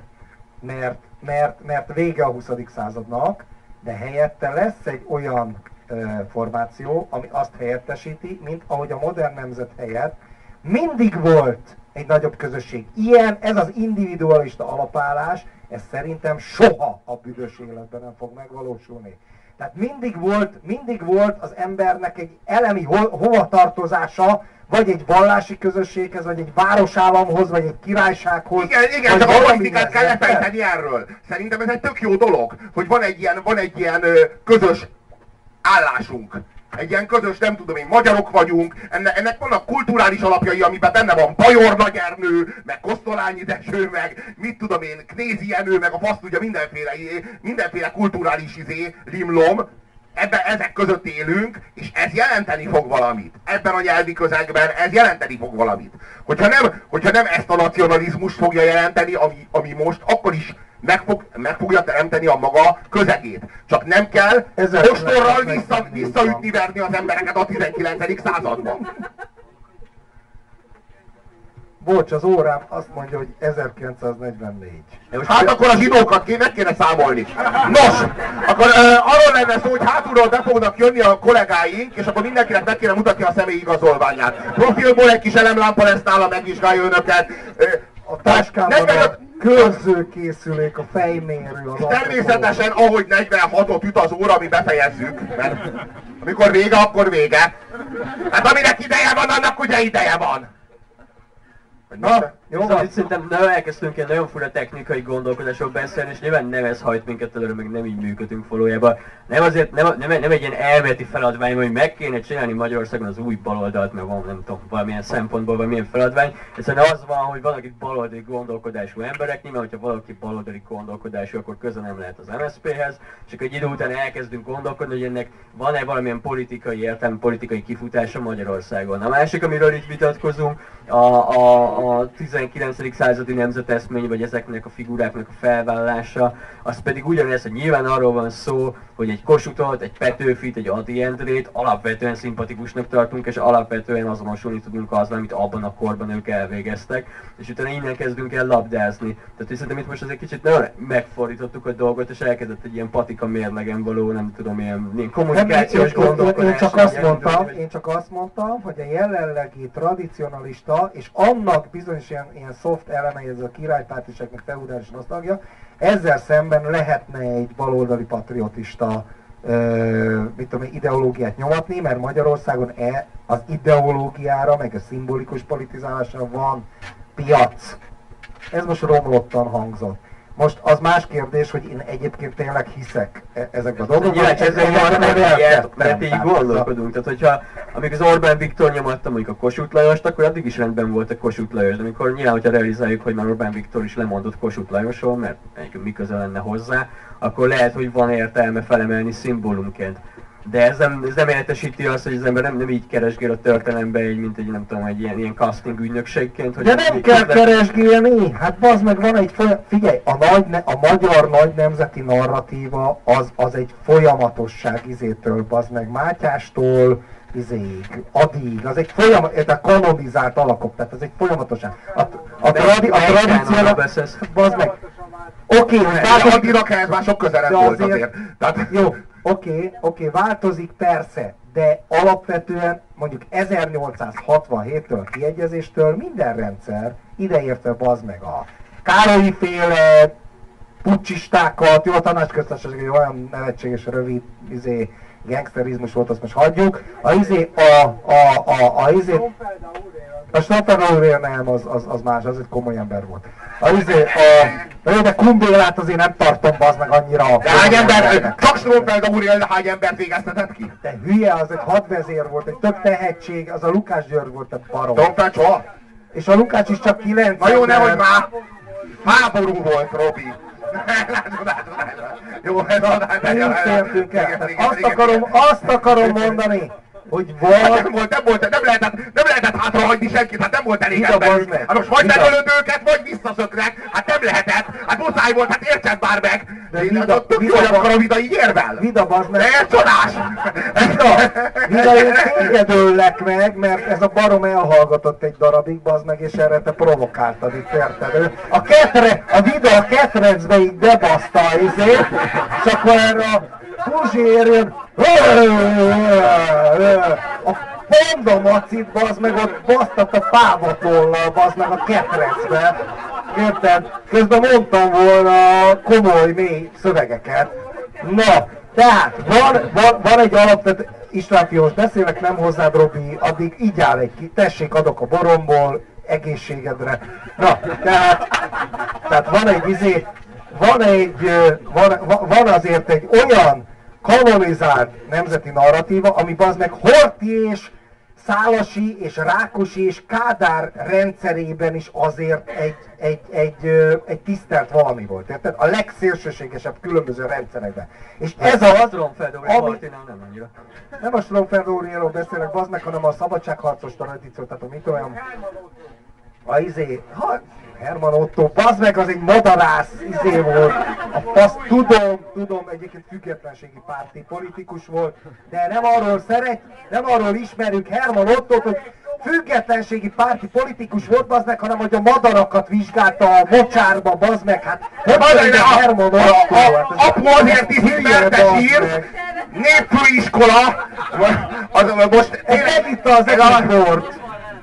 Mert vége a 20. századnak, de helyette lesz egy olyan formáció, ami azt helyettesíti, mint ahogy a modern nemzet helyett mindig volt egy nagyobb közösség. Ez az individualista alapállás, ez szerintem soha a büdös életben nem fog megvalósulni. Tehát mindig volt az embernek egy elemi hovatartozása, vagy egy vallási közösséghez, vagy egy városállamhoz, vagy egy királysághoz. Igen, csak a politikát kell lefejteni erről. Szerintem ez egy tök jó dolog, hogy van egy ilyen közös állásunk. Egy ilyen közös, nem tudom én, magyarok vagyunk, ennek vannak kulturális alapjai, amiben benne van Bajor Nagy Ernő, meg Kosztolányi Dezső, meg mit tudom én, Knézi Jenő, meg a fasz tudja, mindenféle kulturális limlom. Ezek között élünk, és ez jelenteni fog valamit. Ebben a nyelvi közegben ez jelenteni fog valamit. Hogyha nem ezt a nacionalizmust fogja jelenteni, ami most, akkor is meg fogja teremteni a maga közegét. Csak nem kell ostorral visszaütni, verni az embereket a 19. században. Bocs, az órám azt mondja, hogy 1944. Hát akkor a zsidókat meg kéne számolni. Nos, akkor arról lenne szó, hogy hátulról be fognak jönni a kollégáink, és akkor mindenkinek meg kéne mutatni a személyi igazolványát. Profilból egy kis elemlámpa lesz nála, megvizsgálja önöket. A táskában a körzőkészülék, a fejmérő, az természetesen, ahogy 46-ot üt az óra, mi befejezzük, mert amikor vége, akkor vége. Hát aminek ideje van, annak ugye ideje van. Na, jó, szóval szerintem elkezdtünk egy nagyon fura technikai gondolkodásról beszélni, és nyilván nem ez hajt minket előre, meg nem így működünk valójában. Nem azért, nem egy ilyen elméleti feladvány, hogy meg kéne csinálni Magyarországon az új baloldalt, mert van, nem tudom, valamilyen szempontból valamilyen feladvány. Egyszerűen az van, hogy vannak itt baloldali gondolkodású emberek, nyilván, hogyha valaki baloldali gondolkodású, akkor köze nem lehet az MSZP-hez, és akkor egy idő után elkezdünk gondolkodni, hogy ennek van-e valamilyen politikai értelme, politikai kifutása Magyarországon. A másik, amiről itt vitatkozunk, a 19. századi nemzeteszmény, vagy ezeknek a figuráknak a felvállalása, az pedig ugyanez, hogy nyilván arról van szó, hogy egy Kossuthot, egy Petőfit, egy Ady Endrét alapvetően szimpatikusnak tartunk, és alapvetően azonosulni tudunk azzal, amit abban a korban ők elvégeztek, és utána innen kezdünk el labdázni. Tehát szerintem itt most egy kicsit nagyon megfordítottuk a dolgot, és elkezdett egy ilyen patika mérlegen való, nem tudom, ilyen kommunikációs gondolkodás. Én csak azt mondtam, hogy a jelenlegi tradicionalista, és annak bizonyos ilyen soft elemei, ez a királypártiságnak feudális nosztalgia, ezzel szemben lehetne egy baloldali patriotista ideológiát nyomatni, mert Magyarországon az ideológiára, meg a szimbolikus politizálásra van piac. Ez most romlottan hangzott. Most az más kérdés, hogy én egyébként tényleg hiszek ezekben a dolgokban. Mert így gondolkodunk. Tehát, hogyha amikor az Orbán Viktor nyomatta mondjuk a Kossuth Lajost, akkor addig is rendben volt a Kossuth Lajos. De amikor nyilván, hogyha realizáljuk, hogy már Orbán Viktor is lemondott Kossuth Lajosról, mert egyébként mi köze lenne hozzá, akkor lehet, hogy van értelme felemelni szimbólumként. De ez nem értesíti azt, hogy az ember nem így keresgél a történelembe, mint egy, nem tudom, egy ilyen casting ügynökségként. Hogy de nem kell keresgélni! Hát bazd meg, van egy figyelj, a magyar nagy nemzeti narratíva az egy folyamatosság izétől, bazd meg, Mátyástól, Adig, az egy folyamat, kanonizált alakok, tehát ez egy folyamatosság. A tradíciónak, bazd meg, Oké, hogy változik. Addinak ehhez már sok közelebb volt azért. Tehát... Jó, oké, változik persze, de alapvetően mondjuk 1867-től a kiegyezéstől minden rendszer, ideértve bazd meg a Károlyi féle puccsistákat, jó, a tanácsköztársaság olyan nevetséges, rövid gangsterizmus volt, azt most hagyjuk. A Stauffenberg úr nem, az más, az egy komoly ember volt. De Kumbélát azért nem tartom bazd meg annyira. De hány ember, csak Stauffenberg úr hány embert végeztetett ki? De hülye, az egy hadvezér volt, egy tök tehetség, az a Lukács György volt a barom. Stauffenberg soha? És a Lukács is csak 9. Na jó, nehogy már! Háború volt, Robi! Jó, ez adás. Azt akarom mondani, hogy nem lehetett hátrahagyni senkit, hát nem volt elég emberünk. Hát most vagy megölöd őket, vagy visszaszöknek. Hát nem lehetett. Hát muszáj volt, hát értsed már meg. Tök olyan akar a Vida így érvel. Vida, bazd meg. De ez csodás. Vida, én téged öllek meg, mert ez a barom elhallgatott egy darabig, bazd meg, és erre te provokáltad itt, érted? A Vida a ketrecbe így bebaszta izét, és akkor erre a Puzsér jön, a Honda Macit, bazd meg, ott basztat a pávatollal, bazd meg a ketrecbe. Érted? Közben mondtam volna komoly, mély szövegeket. Na, tehát van egy alapvető, István fiós, beszélek nem hozzád, Robi, addig így áll egy ki, tessék, adok a boromból, egészségedre. Na, tehát van azért egy olyan kanonizált nemzeti narratíva, ami bazd meg Horthy és Szálasi és Rákosi és Kádár rendszerében is azért egy tisztelt valami volt, érted? A legszélsőségesebb különböző rendszerekben. És ez a nem annyira. Nem a Stromfeld-Óriáról beszélek, bazd meg, hanem a szabadságharcos tradíció, tehát a mit olyan... Herman Otto, bazd meg, az egy madarász volt. A fasz, tudom, egyébként függetlenségi párti politikus volt, de nem arról ismerjük Herman Ottót, hogy függetlenségi párti politikus volt, bazd meg, hanem hogy a madarakat vizsgálta a mocsárba, bazd meg, hát hogy Herman Otto? Apu azért ismerte sír, népfőiskola, most megitta az egészbort.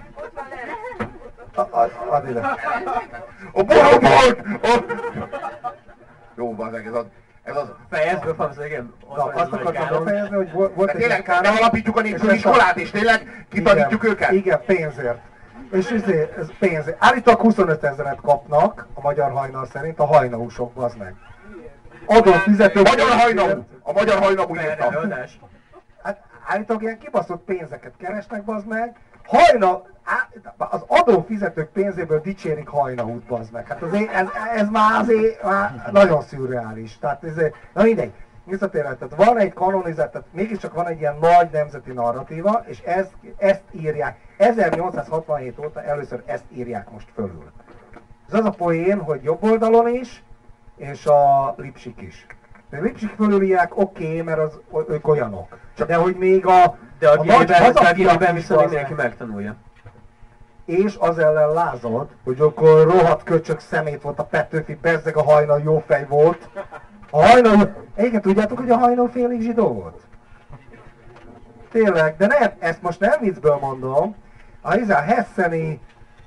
Add ide. A borombolt! Jó, bazeg, ez az... Fejezből fogsz, igen. Azt akartam befejezni, hogy volt egy tényleg, nem alapítjuk a népfőiskolát, és tényleg kitanítjuk őket? Igen, pénzért. És ez pénzért. Állítólag 25 000-et kapnak a magyar hajnal szerint a hajnausok, bazd meg. Adófizetők... A magyar hajnal úgy írta. Hát állítólag ilyen kibaszott pénzeket keresnek, bazd meg. Az adófizetők pénzéből dicsérik Hajnaút, bazd meg. Hát ez már azért nagyon szürreális. Tehát na mindegy. Visszatérve, tehát van egy kanonizált, tehát mégiscsak van egy ilyen nagy nemzeti narratíva, és ezt írják. 1867 óta először ezt írják most fölül. Ez az a poén, hogy jobb oldalon is, és a Lipsik is. De a Lipsik fölül írják, oké, mert ők olyanok. De hogy még de a gépben viszont mindenki megtanulja. És az ellen lázad, hogy akkor rohadt köcsök szemét volt a Petőfi, bezzeg a Hajnal jó fej volt. A Hajnal... Egyébként tudjátok, hogy a Hajnal félig zsidó volt? Tényleg, de nem, ezt most nem viccből mondom. A hesseni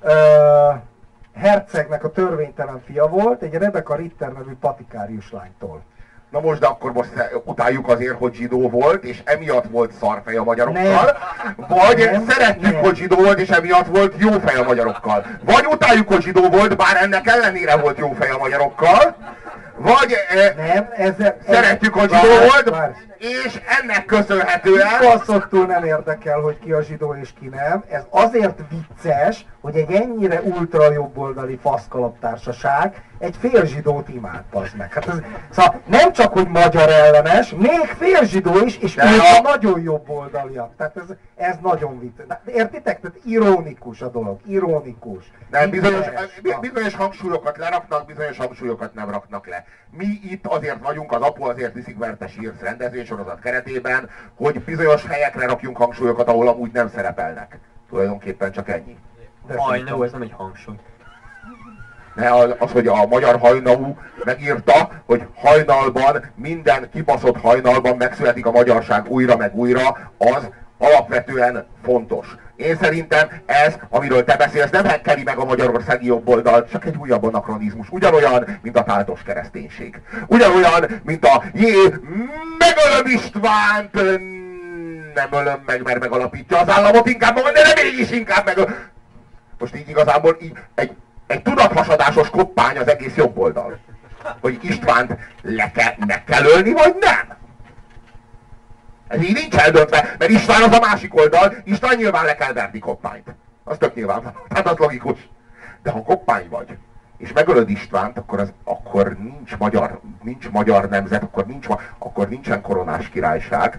hercegnek a törvénytelen fia volt, egy Rebecca Ritter nevű patikárius lánytól. Na most, de akkor most utáljuk azért, hogy zsidó volt, és emiatt volt szarfej a magyarokkal, vagy szeretjük, hogy zsidó volt, és emiatt volt jó fej a magyarokkal. Vagy utáljuk, hogy zsidó volt, bár ennek ellenére volt jó fej a magyarokkal, vagy szeretjük, hogy zsidó volt, és ennek köszönhetően... Baszottul nem érdekel, hogy ki a zsidó és ki nem. Ez azért vicces, hogy egy ennyire ultra jobboldali faszkalaptársaság egy félzsidót imád, bazd meg. Hát szóval nem csak, hogy magyar ellenes, még félzsidó is, és ők a nagyon jobboldaliak. Tehát ez nagyon vicces. Értitek? Tehát ironikus a dolog, ironikus. De bizonyos hangsúlyokat leraknak, bizonyos hangsúlyokat nem raknak le. Mi itt azért vagyunk, az apu azért viszik Vertes Írsz rendezvénysorozat keretében, hogy bizonyos helyekre rakjunk hangsúlyokat, ahol amúgy nem szerepelnek. Tulajdonképpen csak ennyi. Hajnó, ez nem egy hangsúly. Az, hogy a magyar hajnalú megírta, hogy hajnalban, minden kibaszott hajnalban megszületik a magyarság újra meg újra, az alapvetően fontos. Én szerintem ez, amiről te beszélsz, nem hekkeli meg a magyarországi jobboldal, csak egy újabb anakronizmus. Ugyanolyan, mint a táltos kereszténység. Ugyanolyan, mint a megölöm Istvánt, nem ölöm meg, mert megalapítja az államot, inkább de nem mégis inkább megölöm. Most így igazából így egy tudathasadásos koppány az egész jobboldal. Hogy Istvánt meg kell ölni, vagy nem? Ez így nincs eldöntve, mert István az a másik oldal, István nyilván le kell verni koppányt. Az tök nyilván, tehát az logikus. De ha koppány vagy, és megölöd Istvánt, akkor nincs magyar nemzet, akkor nincsen koronás királyság,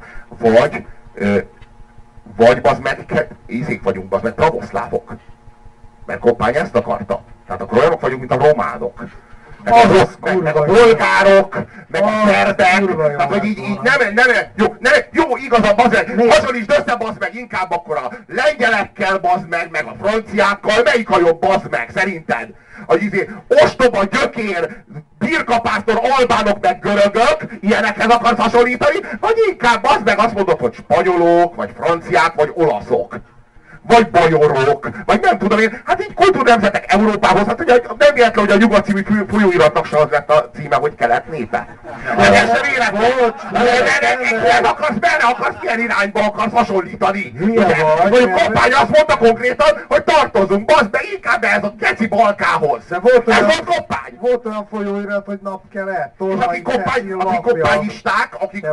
vagy bazd meg, ízék vagyunk, bazd meg, pravoszlávok. Mert koppány ezt akarta. Tehát akkor olyanok vagyunk, mint a románok. Meg a bolgárok, meg a szerbek, tehát hogy így jó, igazán, bazd meg, hasonlítsd össze, bazd meg, inkább akkor a lengyelekkel, bazd meg a franciákkal, melyik a jobb, bazd meg, szerinted? Hogy ostoba, gyökér, birkapásztor, albánok, meg görögök, ilyenekhez akarsz hasonlítani, vagy inkább, bazd meg, azt mondod, hogy spanyolok, vagy franciák, vagy olaszok. Vagy bajorok, vagy nem tudom én, hát így kultúrnemzetek Európához, hát ugye nem véletlen, hogy a Nyugat című folyóiratnak se az lett a címe, hogy Kelet népe. Ez sem véletlen. Nem akarsz, merre akarsz, milyen irányba akarsz hasonlítani. Hogy a kampány azt mondta konkrétan, hogy tartozunk, bazd be, inkább ez a geci Balkához. Ez volt kampány. Volt olyan folyóirat, hogy napkelet. És akik koppányisták, akik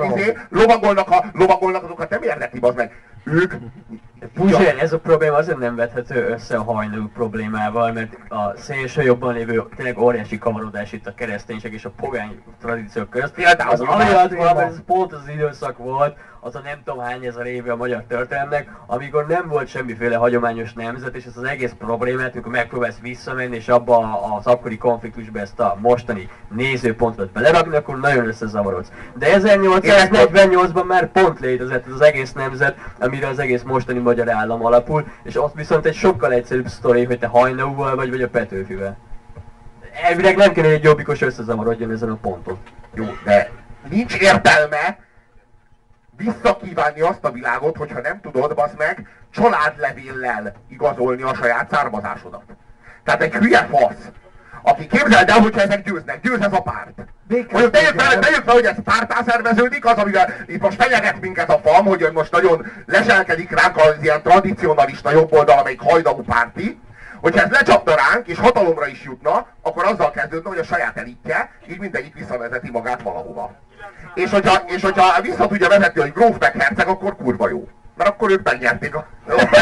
lovagolnak, azokat nem érdekli, bazd meg. Ők... Puzsér, ez a probléma azért nem vethető össze a hajnalú problémával, mert a szélső jobban lévő tényleg óriási kavarodás itt a kereszténység és a pogány tradíciók közt. Az amiatt van, ez pont az időszak volt, az a nem tudom hány ezer éve a magyar történelemnek, amikor nem volt semmiféle hagyományos nemzet, és ez az egész problémát, amikor megpróbálsz visszamenni, és abba az akkori konfliktusba ezt a mostani nézőpontot belerakni, akkor nagyon összezavarodsz. De 1848-ban már pont létezett ez az egész nemzet, amire az egész mostani magyar állam alapul, és ott viszont egy sokkal egyszerűbb sztori, hogy te Hajnalúval vagy a Petőfivel. Elvileg nem kell, hogy egy jobbikos összezavarodjon ezen a ponton. Jó, de nincs értelme visszakívánni azt a világot, hogyha nem tudod, bazd meg, családlevéllel igazolni a saját származásodat. Tehát egy hülye fasz, aki képzeld el, hogyha ezek győznek, győz ez a párt. Hogy tegyük fel, hogy ez pártá szerveződik, az, amivel itt most fenyeget minket a FAM, hogy most nagyon leselkedik ránk az ilyen tradicionalista jobboldal, amelyik hajnalú párti, hogyha ez lecsapna ránk, és hatalomra is jutna, akkor azzal kezdődne, hogy a saját elitje, így mindegyik visszavezeti magát valahova. És hogyha vissza tudja vezetni, hogy gróf meg herceg, akkor kurva jó. Mert akkor ők megnyerték a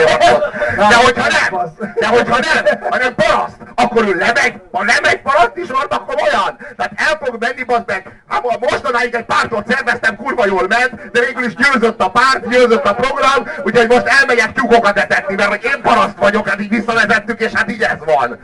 de hogyha nem, hanem paraszt, akkor ő lemegy, ha lemegy paraszti sorba, akkor olyan. Tehát el fog menni, bazd meg, hát mostanáig egy pártot szerveztem, kurva jól ment, de végül is győzött a párt, győzött a program, úgyhogy most elmegyek tyúkokat etetni, mert hogy én paraszt vagyok, hát így visszavezettük, és hát így ez van.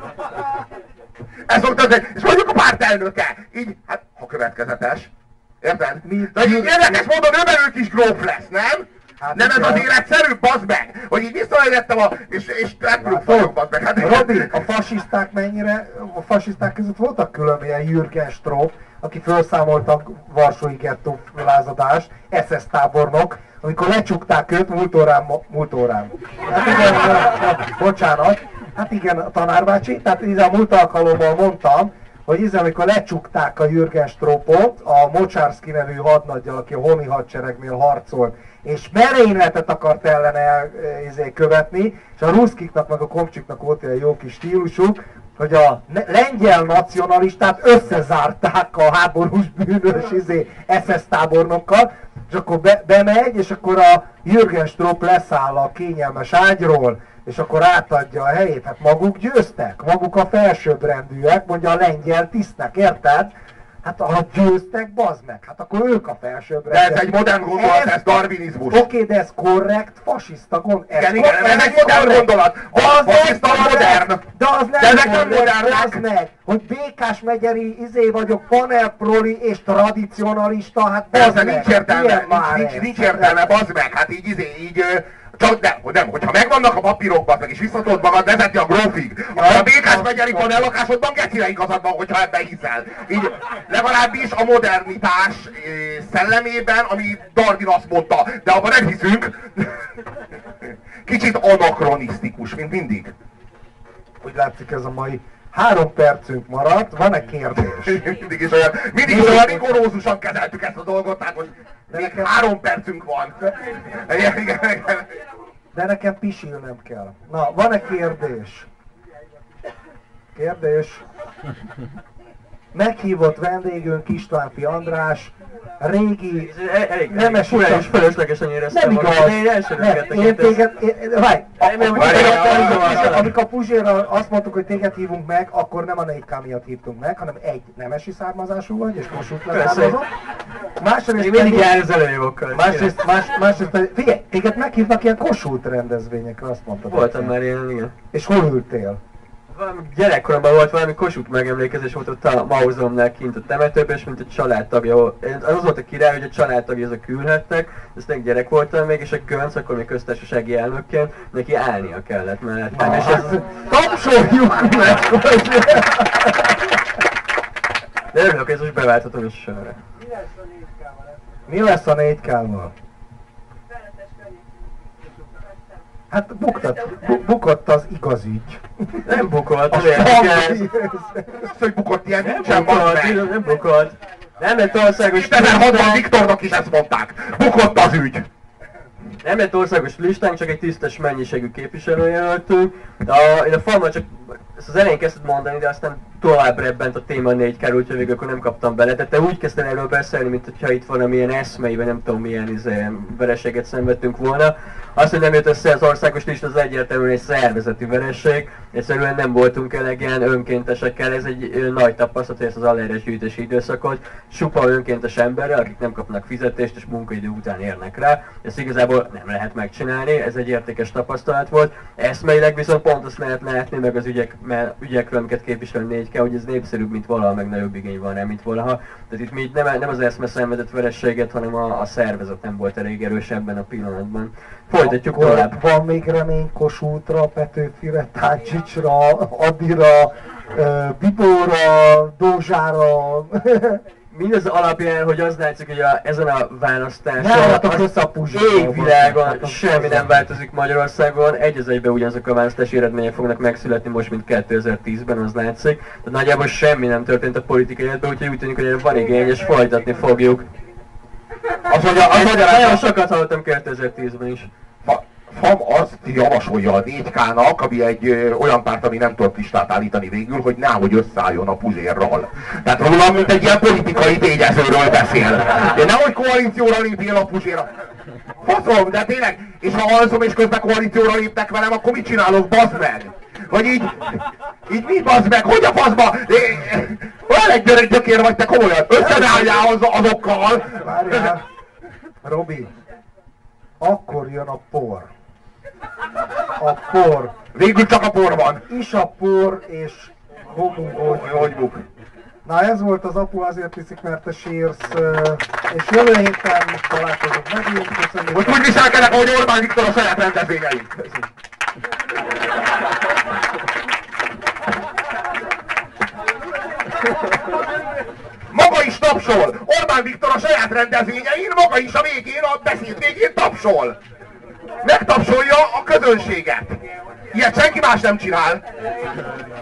Ez volt az egy, és mondjuk a párt elnöke, így, hát ha következetes. Érted? De így érdekes módon ő belül kis gróf lesz, nem? Hát nem ez az életszerű, bazd meg! Hogy így visszavezettem és repülők bazd meg. Hát, Robi, a fasiszták között voltak különböző Jürgen Stroop, aki felszámolta a Varsói gettó lázadást, SS tábornok, amikor lecsukták őt múlt órán. Hát igen, bocsánat, hát igen, a tanárbácsi, tehát a múlt alkalommal mondtam, hogy amikor lecsukták a Jürgen Stroopot, a Mocsárszky nevű hadnaggyal, aki a Honi hadseregnél harcolt, és merényletet akart ellene követni, és a ruszkiknak meg a komcsiknak volt egy jó kis stílusuk, hogy a lengyel nacionalistát összezárták a háborús bűnös SS tábornokkal, és akkor bemegy, és akkor a Jürgen Stroop leszáll a kényelmes ágyról, és akkor átadja a helyét. Hát maguk győztek, maguk a felsőbbrendűek, mondja a lengyel tisztnek, érted? Hát ha győztek, bazd meg, hát akkor ők a felsőbbrendűek. De ez egy modern gondolat, ez darwinizmus. Oké, de ez korrekt, fasiszta gondolat. Igen, ez egy modern gondolat. A fasiszta modern. De az nem modernek, meg, hogy Békás megyeri vagyok, panelproli és tradicionalista, hát bazd meg. Nincs értelme, bazd meg, hát így Csak nem, hogyha megvannak a papírok, meg is visszatod magad vezetni a grófig, akkor a Békás megyeri panellakásodban gecire igazad van, hogyha ebben hiszel. Így legalábbis a modernitás szellemében, ami Darwin azt mondta, de abban nem hiszünk. Kicsit anakronisztikus, mint mindig. Úgy látszik, ez a mai 3 percünk maradt, van-e kérdés? mindig is olyan rigorózusan kezeltük ezt a dolgot, tehát hogy még 3 percünk van. De nekem pisilnem kell. Na, van-e kérdés? Kérdés? Meghívott vendégünk Istvánfi András, régi nemes és fölöslegesen éreztem nem igaz. Én téged, várj, amikor a Puzsérral azt mondtuk, hogy téged hívunk meg, akkor nem a 4K miatt hívtunk meg, hanem egy nemesi származású vagy, és Kossuth leszármazott. Másrészt mindig jár az előjogokkal. Másrészt pedig, figyelj, téged meghívnak ilyen Kossuth rendezvényekre, azt mondtad. Voltam már ilyen, igen. És hol ültél? Gyerekkoromban volt valami Kossuth megemlékezés, volt ott a Mauzomnál kint a temetőben, és mint a családtagja volt. Az volt a király, hogy a családtagja azok ülhettek, ezt még gyerek voltam még, és a Gönc, akkor még köztársasági elnökként, neki állnia kellett mellettem, és ez... Tapsoljuk meg! De örülök, hogy ezt most beválthatom is sörre. Mi lesz a 4K-val? Hát bukott az igaz ügy. Nem bukott, az, hogy bukott ilyen nincsen, nem bukott. Nem lett országos 2006-ban Viktornak is ezt mondták. Bukott az ügy. Nem lett országos listánk, csak egy tisztes mennyiségű képviselőjelöltünk. Én a falban csak ezt az elején kezdted mondani, de aztán tovább rebbent a téma 4K, úgyhogy végül akkor nem kaptam bele. Tehát te úgy kezdtél erről beszélni, mint hogyha itt valamilyen eszmeiben, nem tudom milyen vereséget szenvedtünk volna. Az, hogy nem jött össze az országos lista, az egyértelműen egy szervezeti vereség. Egyszerűen nem voltunk elegen önkéntesekkel, ez egy nagy tapasztalat, hogy ezt az aláírás gyűjtési időszakot csupa önkéntes emberrel, akik nem kapnak fizetést és munkaidő után érnek rá. Ezt igazából nem lehet megcsinálni, ez egy értékes tapasztalat volt. Eszmeileg viszont pont azt lehet látni, meg az ügyekről, amiket képvisel 4K, hogy ez népszerűbb, mint valaha, meg nagyobb igény van rá, mint valaha. Tehát itt mi nem az eszme szenvedett verességet, hanem a szervezet nem volt elég erős ebben a pillanatban. Folytatjuk tovább. Van még remény Kossuthra, Petőfire, Táncsicsra, Adira, Bibóra, Dózsára. Mindez alapján, hogy az látszik, hogy ezen a választáson az égvilágon semmi nem változik Magyarországon, egy az egyben ugyanazok a választási eredmények fognak megszületni most, mint 2010-ben, az látszik. Tehát nagyjából semmi nem történt a politikai életben, úgyhogy úgy tűnik, hogy erre van igény, és folytatni fogjuk. Nagyon sokat hallottam 2010-ben is. FAM azt javasolja a 4K-nak, ami egy olyan párt, ami nem tudott listát állítani végül, hogy nehogy összeálljon a Puzsérral. Tehát rólam, mint egy ilyen politikai tényezőről beszél. De nehogy koalícióra lépjél a Puzsérra. Faszom, de tényleg, és ha alszom és közben koalícióra lépnek velem, akkor mit csinálok, bazd meg? Vagy így mi bazd meg, hogy a faszba? Olyan egy gyökér vagy te komolyan, összeálljál azokkal. Várjál, Robi, akkor jön a por. A por. Végül csak a por van. Is a por és hogy buk. Na ez volt az Apu azért viszik, mert te sírsz, és jövő héten találkozunk megint. Köszönjük. Hogy úgy viselkedek, ahogy Orbán Viktor a saját rendezvényeink. Maga is tapsol! Orbán Viktor a saját rendezvényein, maga is a végén, a beszéd végén tapsol! Megtapsolja a közönséget! Ilyet senki más nem csinál!